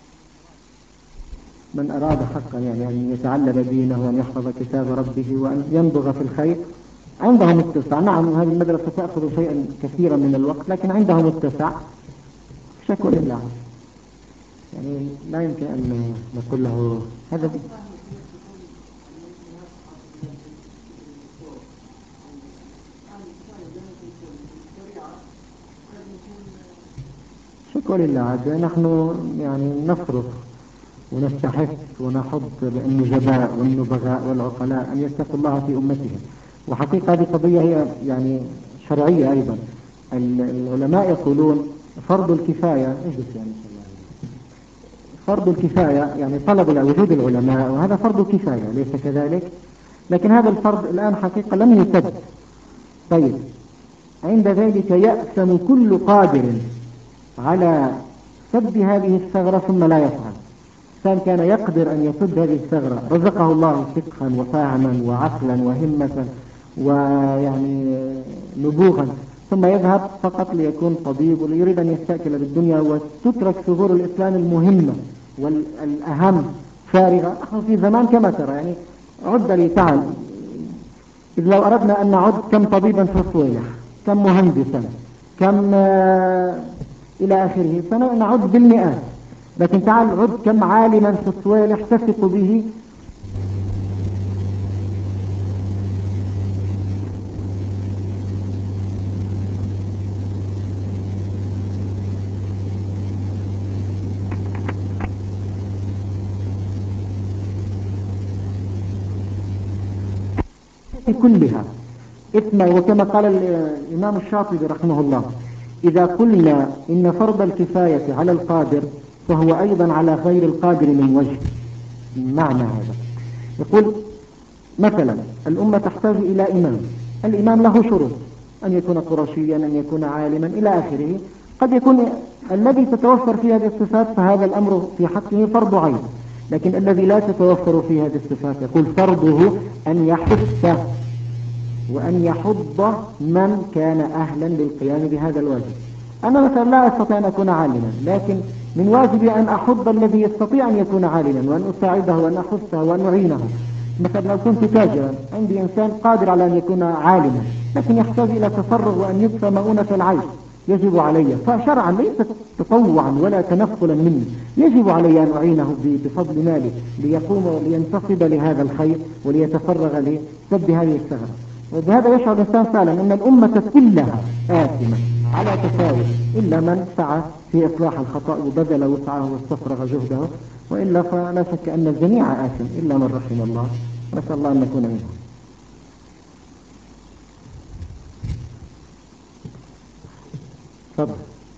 من أراد حقا يعني أن يتعلم دينه وأن يحفظ كتاب ربه وأن ينبغ في الخير عندهم اتساع. نعم هذه المدرسة تأخذ شيئا كثيرا من الوقت، لكن عندهم اتساع. شكر لله. يعني لا يمكن أن نقول له هذا. شكرا لله. عاد نحن يعني نصرف ونستحث ونحض النجباء والنبغاء والعقلاء أن يتقوا الله في أمتهم. وحقيقة هذه قضية هي يعني شرعية أيضا. العلماء يقولون فرض الكفاية، فرض الكفاية يعني طلب وجود العلماء، وهذا فرض كفاية ليس كذلك؟ لكن هذا الفرض الآن حقيقة لم يسد. طيب عند ذلك يأثم كل قادر على سد هذه الثغرة ثم لا يفعل. إنسان كان يقدر أن يسد هذه الثغرة، رزقه الله فقها وفهما وعقلا وهمة ويعني نبوغا، ثم يذهب فقط ليكون طبيب ويريد أن يستأكل بالدنيا وتترك ثغور الإسلام المهمة والأهم فارغة. نحن في زمان كما ترى يعني عد لي تعال، إذ لو أردنا أن نعد كم طبيبا في الصويح، كم مهندسا، كم إلى آخره، فنعد بالمئات. لكن تعال عد كم عالما في الصويح تثق به كلها إثما. وكما قال الإمام الشاطبي رحمه الله: إذا قلنا إن فرض الكفاية على القادر فهو أيضا على غير القادر من وجه. معنى هذا يقول مثلا الأمة تحتاج إلى إمام، الإمام له شروط: أن يكون قرشيا، أن يكون عالما إلى آخره. قد يكون الذي تتوفر فيه هذه الصفات فهذا الأمر في حقه فرض عين، لكن الذي لا تتوفر فيه هذه الصفات يقول فرضه أن يحث وأن يحض من كان أهلا للقيام بهذا الواجب. أنا مثلا لا أستطيع أن أكون عالما، لكن من واجبي أن أحض الذي يستطيع أن يكون عالما، وأن أساعده وأن أحثه وأن أعينه. مثلا لو كنت تاجرا، عندي إنسان قادر على أن يكون عالما لكن يحتاج إلى تفرغ وأن يكفى مؤونة العيش، يجب علي فشرعا ليس تطوعا ولا تنفلا مني، يجب علي أن أعينه بفضل مالي ليقوم ولينتصب لهذا الخير وليتفرغ لسد هذه الثغرة. وبهذا يشعر الإنسان فعلا أن الأمة كلها آثمة على تساوي، إلا من سعى في إصلاح الخطأ وبذل وسعه واستفرغ جهده، وإلا فلا شك أن الجميع آثم إلا من رحم الله، نسأل الله أن نكون منهم. تفضل.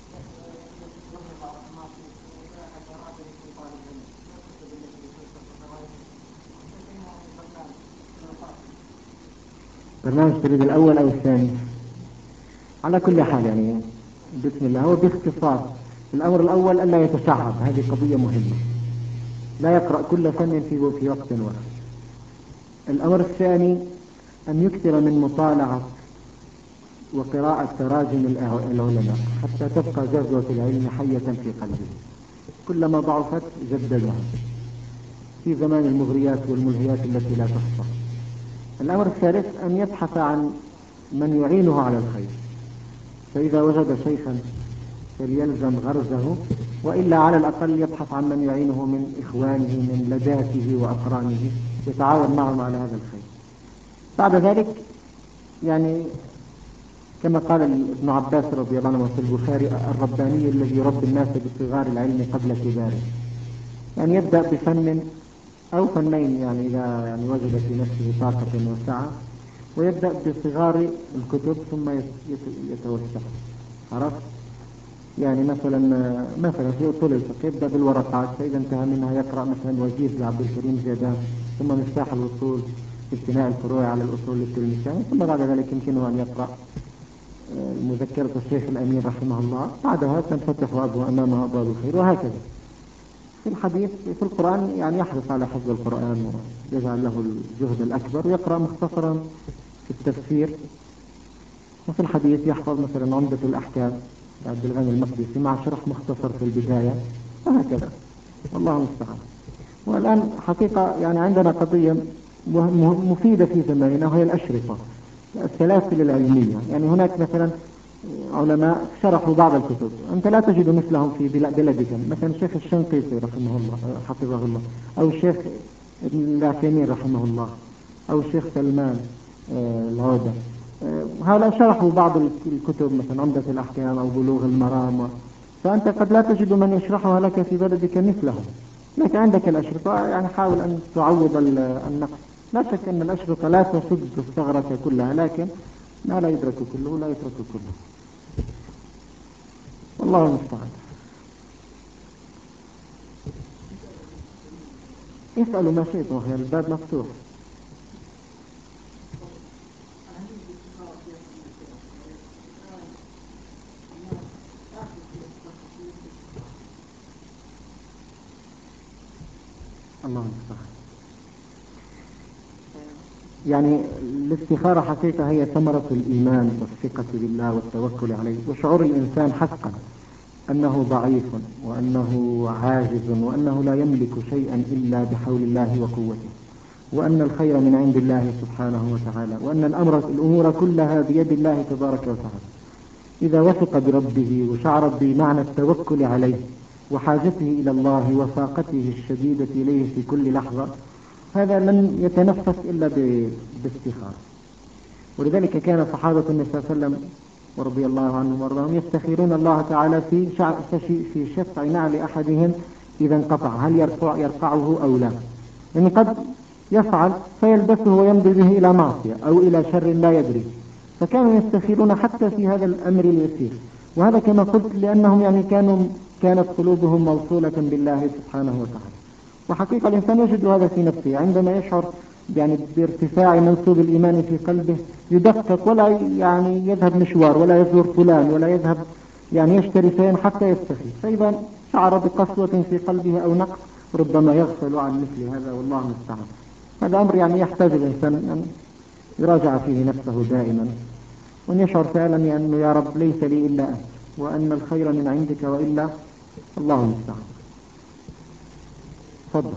برنامج تريد الأول أو الثاني؟ على كل حال يعني بسم الله. هو باختصار الأمر الأول ألا يتشعب، هذه قضية مهمة، لا يقرأ كل فن في وقت واحد. الأمر الثاني أن يكثر من مطالعة وقراءة تراجم العلماء حتى تبقى جذوة العلم حية في قلبه، كلما ضعفت جددها في زمان المغريات والملهيات التي لا تحصى. الأمر الثالث أن يبحث عن من يعينه على الخير، فإذا وجد شيخا فليلزم غرزه، وإلا على الأقل يبحث عن من يعينه من إخوانه من لداته وأقرانه يتعاون معهم على هذا الخير. بعد ذلك يعني كما قال ابن عباس رضي الله عنه في البخاري: الرباني الذي يربي الناس بصغار العلم قبل كباره. يعني يبدأ بفن أو فنين يعني إذا يعني وجد في نفسه طاقة وسعة، ويبدأ بصغار الكتب ثم يتوسع. عرفت؟ يعني مثلا في أصول الفقه يبدأ بالورقات، فإذا انتهى منها يقرأ مثلا وجيز لعبد الكريم زيدان، ثم مفتاح الوصول في ابتناء الفروع على الأصول للتلميذ، ثم بعد ذلك يمكنه أن يقرأ مذكرة الشيخ الأمين رحمه الله، بعدها تنفتح أمامه أبواب الخير، وهكذا. في الحديث في القرآن يعني يحرص على حفظ القرآن ويجعل له الجهد الأكبر، ويقرأ مختصرا في التفسير. وفي الحديث يحفظ مثلا عمدة الأحكام عبد الغني المقدسي مع شرح مختصر في البداية، وهكذا. والله المستعان. والآن حقيقة يعني عندنا قضية مفيدة في زماننا، وهي الأشرطة، السلاسل العلمية. يعني هناك مثلا علماء شرحوا بعض الكتب أنت لا تجد مثلهم في بلدك، مثلا الشيخ الشنقيطي رحمه الله حفظه الله، أو الشيخ ابن العثيمين رحمه الله، أو الشيخ سلمان العودة. هؤلاء شرحوا بعض الكتب مثلا عمدة الأحكام أو بلوغ المرام، فأنت قد لا تجد من يشرحها لك في بلدك مثلهم، لكن عندك الأشرطة يعني حاول أن تعوض النقص. لا شك أن الأشرطة لا تسد الثغرة كلها، لكن ما لا يدرك كله لا يترك كله، والله المستعان. اسألوا ما شئتم أخي، الباب مفتوح. الله المستعان. يعني الاستخارة حقيقة هي ثمرة الإيمان والثقة بالله والتوكل عليه، وشعور الإنسان حقا أنه ضعيف وأنه عاجز وأنه لا يملك شيئا إلا بحول الله وقوته، وأن الخير من عند الله سبحانه وتعالى، وأن الأمور كلها بيد الله تبارك وتعالى. إذا وثق بربه وشعر بمعنى التوكل عليه وحاجته إلى الله وفاقته الشديدة إليه في كل لحظة، هذا لن يتنفس إلا باستخارة. ولذلك كان صحابة النبي صلى الله عليه وسلم ورضي الله عنهم وارضاهم يستخيرون الله تعالى في شفع نعل أحدهم إذا انقطع، هل يرفعه أو لا، يعني قد يفعل فيلبسه ويمضي به إلى معصية أو إلى شر لا يدري، فكانوا يستخيرون حتى في هذا الأمر اليسير. وهذا كما قلت لأنهم يعني كانت قلوبهم موصولة بالله سبحانه وتعالى. وحقيقة الإنسان يجد هذا في نفسه عندما يشعر يعني بارتفاع منسوب الإيمان في قلبه، يدقق ولا يعني يذهب مشوار ولا يزور فلان ولا يذهب يعني يشتري شيئا حتى يستخير، فإذا شعر بقسوة في قلبه أو نقص ربما يغفل عن مثل هذا، والله المستعان. هذا أمر يعني يحتاج الإنسان أن يراجع فيه نفسه دائما، وأن يشعر فعلا أنه يا رب ليس لي إلا أنت، وأن الخير من عندك وإلا الله المستعان. تفضل.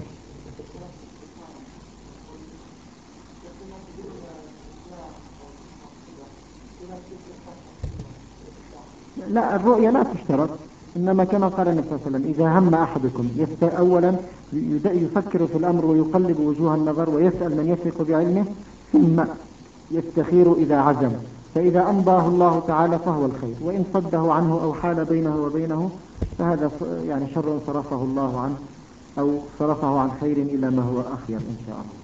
لا، الرؤية لا تشترط، إنما كما قال النبي صلى الله عليه وسلم إذا هم أحدكم أولا يفكر في الأمر ويقلب وجوه النظر ويسأل من يثق بعلمه، ثم يستخير إذا عزم، فإذا أمضاه الله تعالى فهو الخير، وإن صده عنه أو حال بينه وبينه فهذا يعني شر صرفه الله عنه أو صرفه عن خير إلى ما هو أخير إن شاء الله.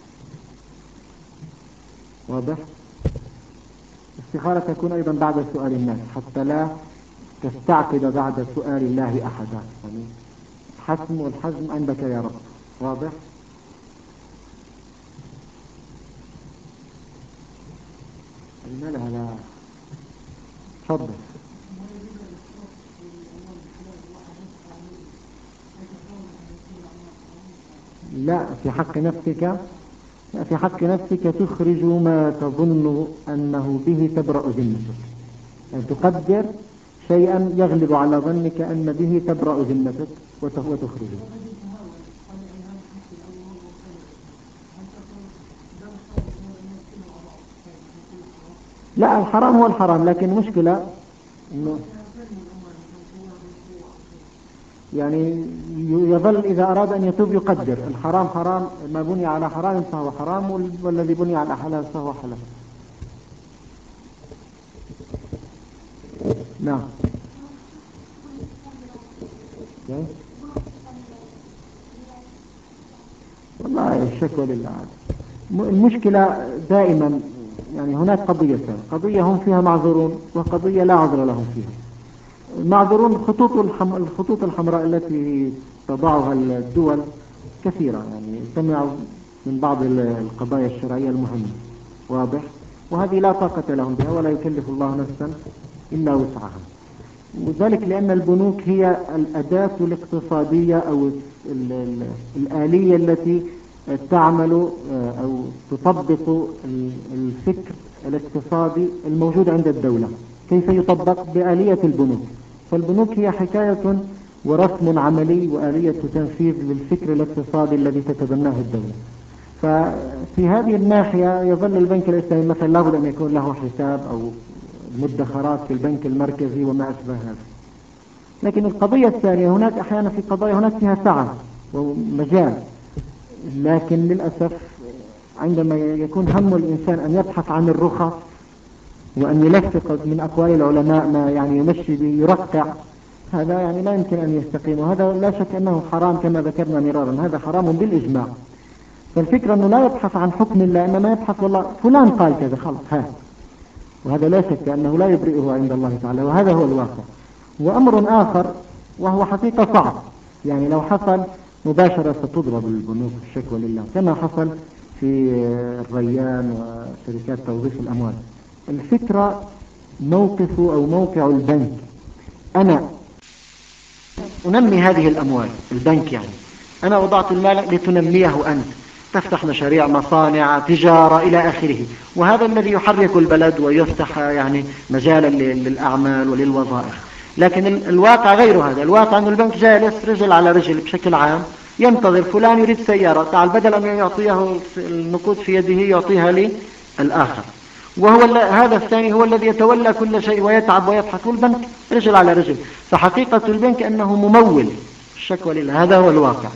واضح؟ الاستخارة تكون أيضا بعد سؤال الناس حتى لا تستعقد بعد سؤال الله أحدا، يعني الحسم والحزم عندك يا رب. واضح؟ لا لا لا، تفضل. لا، في حق نفسك تخرج ما تظن أنه به تبرأ ذمتك، يعني تقدر شيئا يغلب على ظنك أن به تبرأ ذمتك وتخرجه. لا، الحرام هو الحرام، لكن المشكلة إنه يعني يظل إذا أراد أن يتوب يقدر الحرام حرام، ما بني على حرام فهو حرام، والذي بني على حلال فهو حلال. نعم. والله الشكوى لله. المشكلة دائما يعني هناك قضية هم فيها معذورون وقضية لا عذر لهم فيها. المعذورون الخطوط الحمراء التي تضعها الدول كثيرة، يعني سمعوا من بعض القضايا الشرعية المهمة. واضح؟ وهذه لا طاقة لهم بها ولا يكلف الله نفسا إلا وسعها، وذلك لأن البنوك هي الأداة الاقتصادية أو الآلية التي تعمل أو تطبق الفكر الاقتصادي الموجود عند الدولة. كيف يطبق؟ بآلية البنوك. فالبنوك هي حكاية ورسم عملي وآلية تنفيذ للفكر الاقتصادي الذي تتبناه الدولة. ففي هذه الناحية يظل البنك الإسلامي مثلا لابد أن يكون له حساب أو المدخرات في البنك المركزي وما أشبه هذا. لكن القضية الثانية، هناك أحيانا في قضايا هناك فيها سعة ومجال، لكن للأسف عندما يكون هم الإنسان أن يبحث عن الرخص وأن يلفق من أقوال العلماء ما يعني يمشي يرقع، هذا يعني لا يمكن أن يستقيم، وهذا لا شك أنه حرام كما ذكرنا مرارا، هذا حرام بالإجماع. فالفكرة أنه لا يبحث عن حكم الله، إنما يبحث والله فلان قال كذا خلص ها، وهذا لا شك أنه لا يبرئه عند الله تعالى، وهذا هو الواقع. وأمر آخر وهو حقيقة صعب، يعني لو حصل مباشرة ستضرب البنوك الشكوى لله كما حصل في الريان وشركات توظيف الأموال. الفكرة موقف أو موقع البنك، أنا أنمي هذه الأموال، البنك يعني أنا وضعت المال لتنميه أنت، تفتح مشاريع مصانع تجارة إلى آخره، وهذا الذي يحرك البلد ويفتح يعني مجالا للأعمال وللوظائف. لكن الواقع غير هذا، الواقع أن البنك جالس رجل على رجل بشكل عام ينتظر فلان يريد سيارة، تعال بدل أن يعطيه النقود في يده يعطيها للآخر، وهو هذا الثاني هو الذي يتولى كل شيء ويتعب ويبحث، والبنك رجل على رجل. فحقيقة البنك أنه ممول، الشكوى لله، هذا هو الواقع.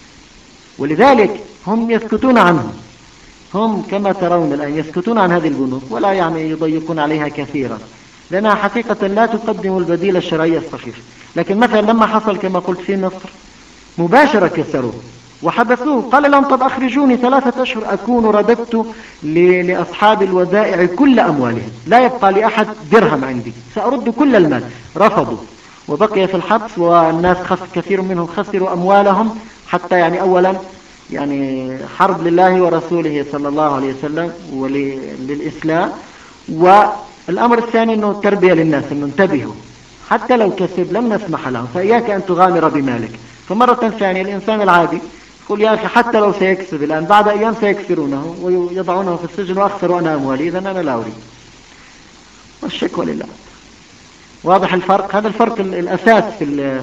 ولذلك هم يسكتون عنه، هم كما ترون الآن يسكتون عن هذه البنوك ولا يعني يضيقون عليها كثيرا، لأنها حقيقة لا تقدم البديل الشرعي الصحيح. لكن مثلا لما حصل كما قلت في مصر مباشرة كسروه وحبسوه، قال لهم طب أخرجوني 3 أشهر أكون رددت لأصحاب الودائع كل أموالهم، لا يبقى لأحد درهم عندي، سأرد كل المال. رفضوا وبقي في الحبس، والناس كثير منهم خسروا أموالهم، حتى يعني أولا يعني حرب لله ورسوله صلى الله عليه وسلم وللإسلام، والأمر الثاني أنه التربية للناس أنه انتبهوا، حتى لو كسب لم نسمح لهم، فإياك أن تغامر بمالك. فمرة ثانية الإنسان العادي يقول يا أخي حتى لو سيكسب الآن بعد أيام سيكسرونه ويضعونه في السجن وأخسر أنا أموالي، إذن أنا لا أريد، والشكوى لله. واضح الفرق؟ هذا الفرق الأساس في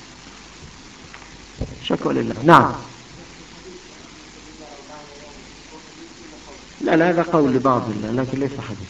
الشكوى لله. نعم. لا هذا قول لبعض الله لكن ليس حديث.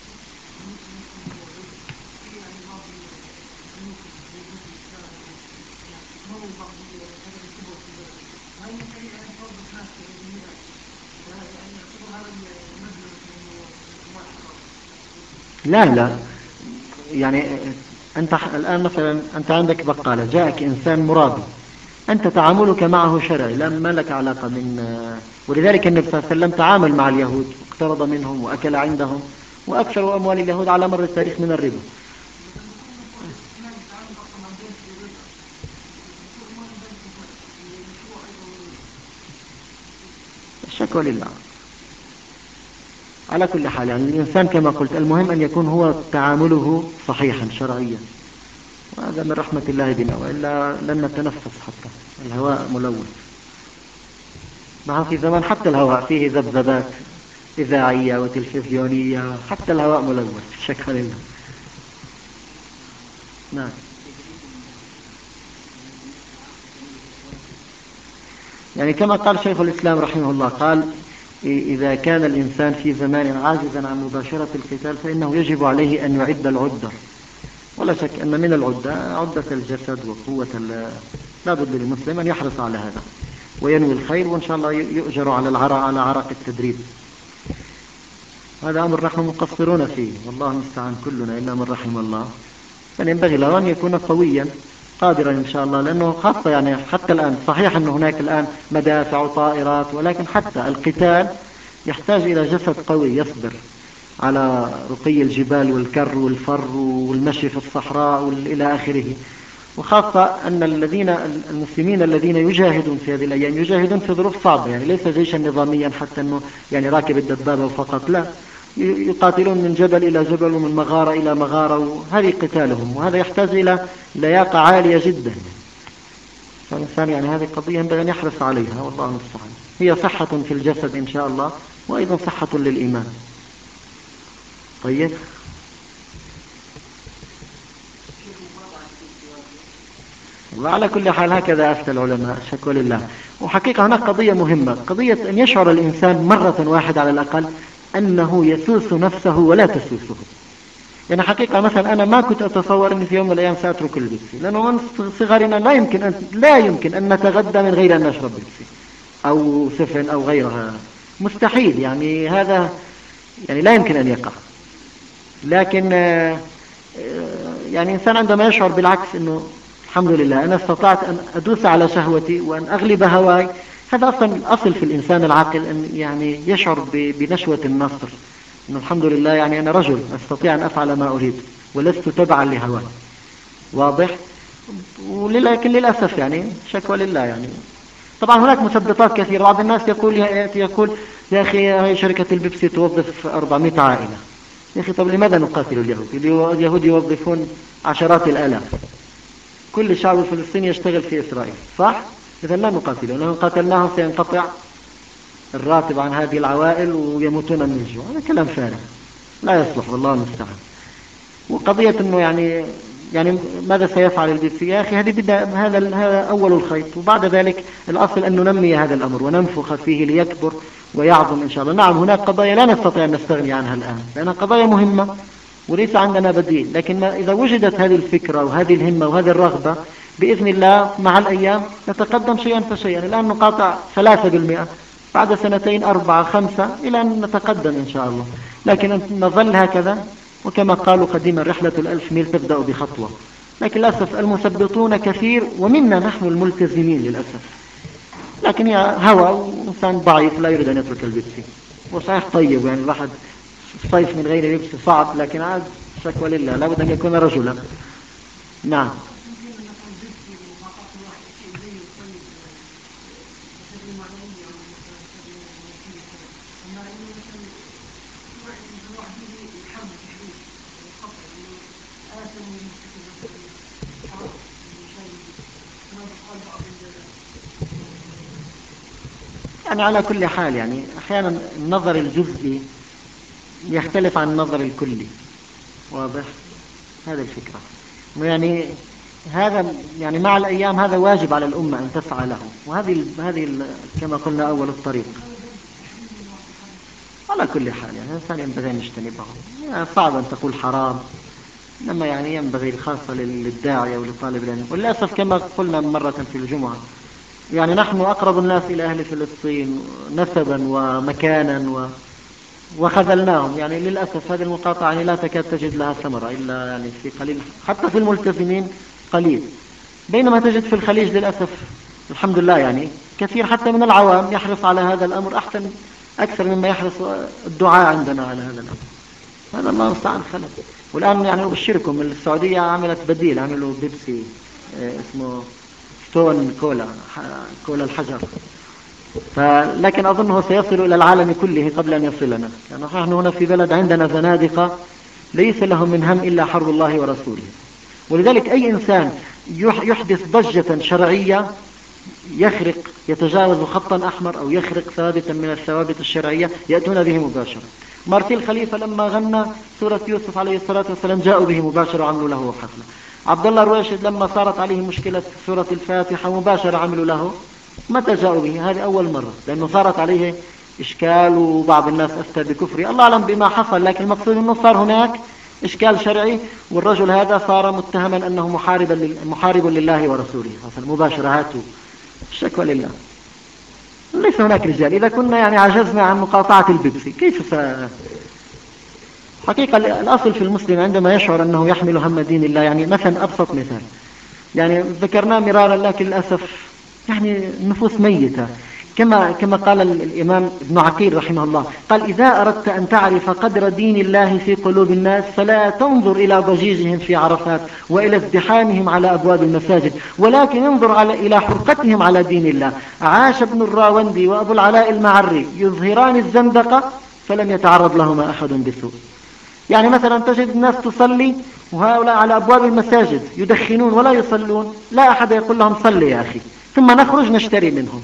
لا يعني أنت الآن مثلا أنت عندك بقالة، جاءك إنسان مرابي، أنت تعاملك معه شرعي، ما لك علاقة ولذلك النبي صلى الله عليه وسلم تعامل مع اليهود، اقترض منهم وأكل عندهم، وأكثر أموال اليهود على مر التاريخ من الربا. الشكوى لله. على كل حال يعني الإنسان كما قلت المهم أن يكون هو تعامله صحيحا شرعيا، وهذا من رحمة الله بنا، وإلا لن نتنفس، حتى الهواء ملوث. مع في زمان حتى الهواء فيه ذبذبات إذاعية وتلفزيونية، حتى الهواء ملوث، شكرا لله. نعم. يعني كما قال شيخ الإسلام رحمه الله، قال إذا كان الإنسان في زمان عاجزا عن مباشرة القتال فإنه يجب عليه أن يعد العدة، ولا شك أن من العدة عدة الجسد وقوة لا بد للمسلم أن يحرص على هذا وينوي الخير، وإن شاء الله يؤجر على عرق التدريب. هذا أمر نحن مقصرون فيه، والله المستعان كلنا إلا من رحم الله. فينبغي له أن يكون قويا قادرا إن شاء الله، لأنه خاصة يعني حتى الآن صحيح أنه هناك الآن مدافع وطائرات، ولكن حتى القتال يحتاج إلى جسد قوي يصبر على رقي الجبال والكر والفر والمشي في الصحراء إلى آخره. وخاصة أن المسلمين الذين يجاهدون في هذه الأيام يجاهدون في ظروف صعبة، يعني ليس جيشا نظاميا حتى أنه يعني راكب الدبابة فقط، لا، يقاتلون من جبل إلى جبل ومن مغارة إلى مغارة، وهذه قتالهم، وهذا يحتاج إلى لياقة عالية جدا. فالإنسان يعني هذه قضية ينبغي أن يحرص عليها، والله المستعان. هي صحة في الجسد إن شاء الله، وأيضا صحة للإيمان. طيب. وعلى كل حال هكذا أفتى العلماء، شكوى لله. وحقيقة هناك قضية مهمة، قضية أن يشعر الإنسان مرة واحدة على الأقل أنه يسوس نفسه ولا تسوسه، يعني حقيقة مثلا أنا ما كنت أتصور أني في يوم من الأيام سأترك البيبسي، لأنه من صغرنا لا يمكن أن نتغدى من غير أن نشرب بيبسي أو سفن أو غيرها، مستحيل، يعني هذا يعني لا يمكن أن يقع. لكن يعني إنسان عندما يشعر بالعكس أنه الحمد لله أنا استطعت أن أدوس على شهوتي وأن أغلب هواي، هذا أصل في الإنسان العاقل، أن يعني يشعر بنشوة النصر، أنه الحمد لله يعني أنا رجل أستطيع أن أفعل ما أريد ولست تبعا لهواي. واضح؟ ولكن للأسف يعني شكوى لله يعني. طبعا هناك مثبطات كثيرة. بعض الناس يقول يا أخي هاي شركة البيبسي توظف 400 عائلة. يا أخي طب لماذا نقاتل اليهود؟ اليهود يوظفون عشرات الآلاف، كل الشعب الفلسطيني يشتغل في إسرائيل، صح؟ إذا لا نقاتلهم، لو قاتلناهم سينقطع الراتب عن هذه العوائل ويموتون من الجوع. هذا كلام فارغ لا يصلح والله المستعان. وقضية أنه يعني ماذا سيفعل البيبسي؟ يا أخي هذا أول الخيط، وبعد ذلك الأصل أن ننمي هذا الأمر وننفخ فيه ليكبر ويعظم إن شاء الله. نعم هناك قضايا لا نستطيع أن نستغني عنها الآن لأنها قضايا مهمة وليس عندنا بديل، لكن إذا وجدت هذه الفكرة وهذه الهمة وهذه الرغبة بإذن الله مع الأيام نتقدم شيئا فشيئا. الآن نقاطع 3%، بعد 2 4 5 إلى أن نتقدم إن شاء الله، لكن أن نظل هكذا. وكما قالوا قديما رحلة 1000 ميل تبدأ بخطوة. لكن للأسف المثبطون كثير ومنا نحن الملتزمين للأسف. لكن يا هوى وإنسان ضعيف لا يريد أن يترك البيبسي. وصحيح طيب يعني الواحد الصيف من غير بيبسي صعب، لكن عاد شكوى لله لابد أن يكون رجلا. نعم. يعني على كل حال يعني أحيانا النظر الجزئي يختلف عن النظر الكلي. واضح؟ هذا الفكرة. يعني هذا يعني مع الأيام هذا واجب على الأمة أن تسعى له، وهذه كما قلنا أول الطريق. على كل حال يعني الإنسان ينبغي أن يجتنبه. يعني صعب أن تقول حرام، إنما يعني ينبغي الخاصة للداعية ولطالب العلم. وللأسف كما قلنا مرة في الجمعة يعني نحن أقرب الناس إلى أهل فلسطين نسبا ومكانا وخذلناهم. يعني للأسف هذه المقاطعة يعني لا تكاد تجد لها ثمرة إلا يعني في قليل، حتى في الملتزمين قليل، بينما تجد في الخليج للأسف الحمد لله يعني كثير حتى من العوام يحرص على هذا الأمر أكثر مما يحرص الدعاء عندنا على هذا الأمر. هذا الله المستعان خلق. والآن يعني أبشركم السعودية عملت بديل، عملوا بيبسي اسمه ستون كولا الحجر. لكن أظنه سيصل إلى العالم كله قبل أن يصلنا، يعني نحن هنا في بلد عندنا زنادقة ليس لهم من هم إلا حرب الله ورسوله. ولذلك أي إنسان يحدث ضجة شرعية يتجاوز خطا أحمر أو يخرق ثابتا من الثوابت الشرعية يأتون به مباشرة. مارتين الخليفة لما غنى سورة يوسف عليه الصلاة والسلام جاءوا به مباشرة وعملوا له حفلة. عبد الله الرويشد لما صارت عليه مشكلة سورة الفاتحة مباشرة عملوا له. متى جاءوا به؟ هذه أول مرة، لأنه صارت عليه إشكال وبعض الناس أفتى بكفره، الله أعلم بما حصل، لكن المقصود أنه صار هناك إشكال شرعي، والرجل هذا صار متهما أنه محارب لله ورسوله مباشرة. هاتوا الشكوى لله. ليس هناك رجال. إذا كنا يعني عجزنا عن مقاطعة البيبسي كيف حقيقة الأصل في المسلم عندما يشعر أنه يحمل هم دين الله، يعني مثلا أبسط مثال يعني ذكرناه مرارا لكن للأسف يعني النفوس ميتة، كما قال الإمام ابن عقيل رحمه الله، قال إذا أردت أن تعرف قدر دين الله في قلوب الناس فلا تنظر إلى ضجيجهم في عرفات وإلى ازدحامهم على أبواب المساجد، ولكن انظر إلى حرقتهم على دين الله. عاش ابن الراوندي وأبو العلاء المعري يظهران الزندقة فلم يتعرض لهما أحد بسوء. يعني مثلا تجد الناس تصلي وهؤلاء على أبواب المساجد يدخنون ولا يصلون، لا أحد يقول لهم صلي يا أخي، ثم نخرج نشتري منهم.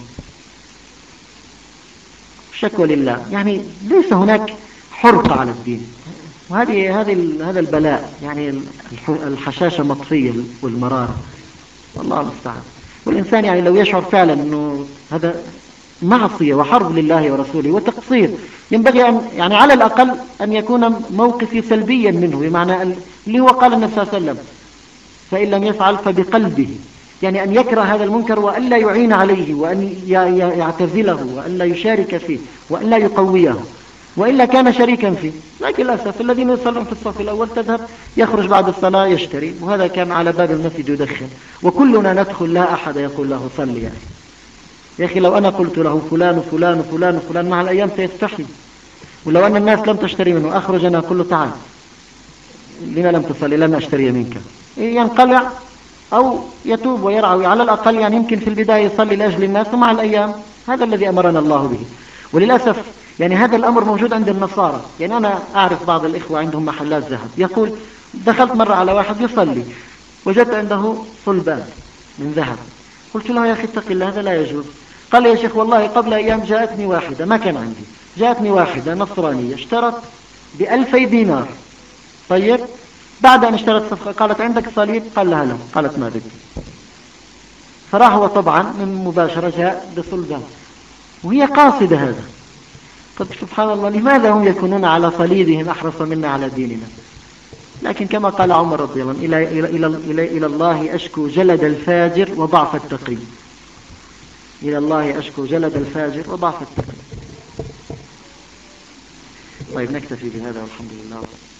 شكوى لله. يعني ليس هناك حرقة على الدين، هذا البلاء يعني الحشاشة مطفية والمرارة، والله المستعان. والإنسان يعني لو يشعر فعلا أنه هذا معصية وحرب لله ورسوله وتقصير، ينبغي أن يعني على الأقل أن يكون موقفي سلبيا منه، بمعنى اللي هو قال النبي صلى الله عليه وسلم فإن لم يفعل فبقلبه، يعني أن يكره هذا المنكر وأن لا يعين عليه وأن يعتزله وأن لا يشارك فيه وأن لا يقويه، وإلا كان شريكا فيه. لكن للأسف الذين يصلون في الصف الأول تذهب يخرج بعد الصلاة يشتري، وهذا كان على باب المسجد يدخن، وكلنا ندخل لا أحد يقول له صلي يا أخي. يا أخي لو أنا قلت له فلان وفلان وفلان وفلان مع الأيام سيستحي، ولو أن الناس لم تشتري منه أخرج أنا أقول له تعال لما لم تصلي لن أشتري منك، ينقلع أو يتوب ويرعوي على الأقل، يعني يمكن في البداية يصلي لأجل الناس، ومع الأيام هذا الذي أمرنا الله به. وللأسف يعني هذا الأمر موجود عند النصارى. يعني أنا أعرف بعض الإخوة عندهم محلات ذهب، يقول دخلت مرة على واحد يصلي وجدت عنده صلبان من ذهب، قلت له يا أخي اتق الله هذا لا يجوز. قال لي يا شيخ والله قبل أيام جاءتني واحدة، ما كان عندي، جاءتني واحدة نصرانية اشترت ب2000 دينار. طيب بعد أن اشترت صفقة قالت عندك صليب؟ قال لها لا. قالت ما بدي. فراح هو طبعا من مباشرة جاء بصلبان وهي قاصدة هذا. قلت سبحان الله لماذا هم يكونون على صليبهم أحرص منا على ديننا؟ لكن كما قال عمر رضي الله عنه إلى الله أشكو جلد الفاجر وضعف التقي. إلى الله أشكو جلد الفاجر وضعف التقي. طيب نكتفي بهذا والحمد لله.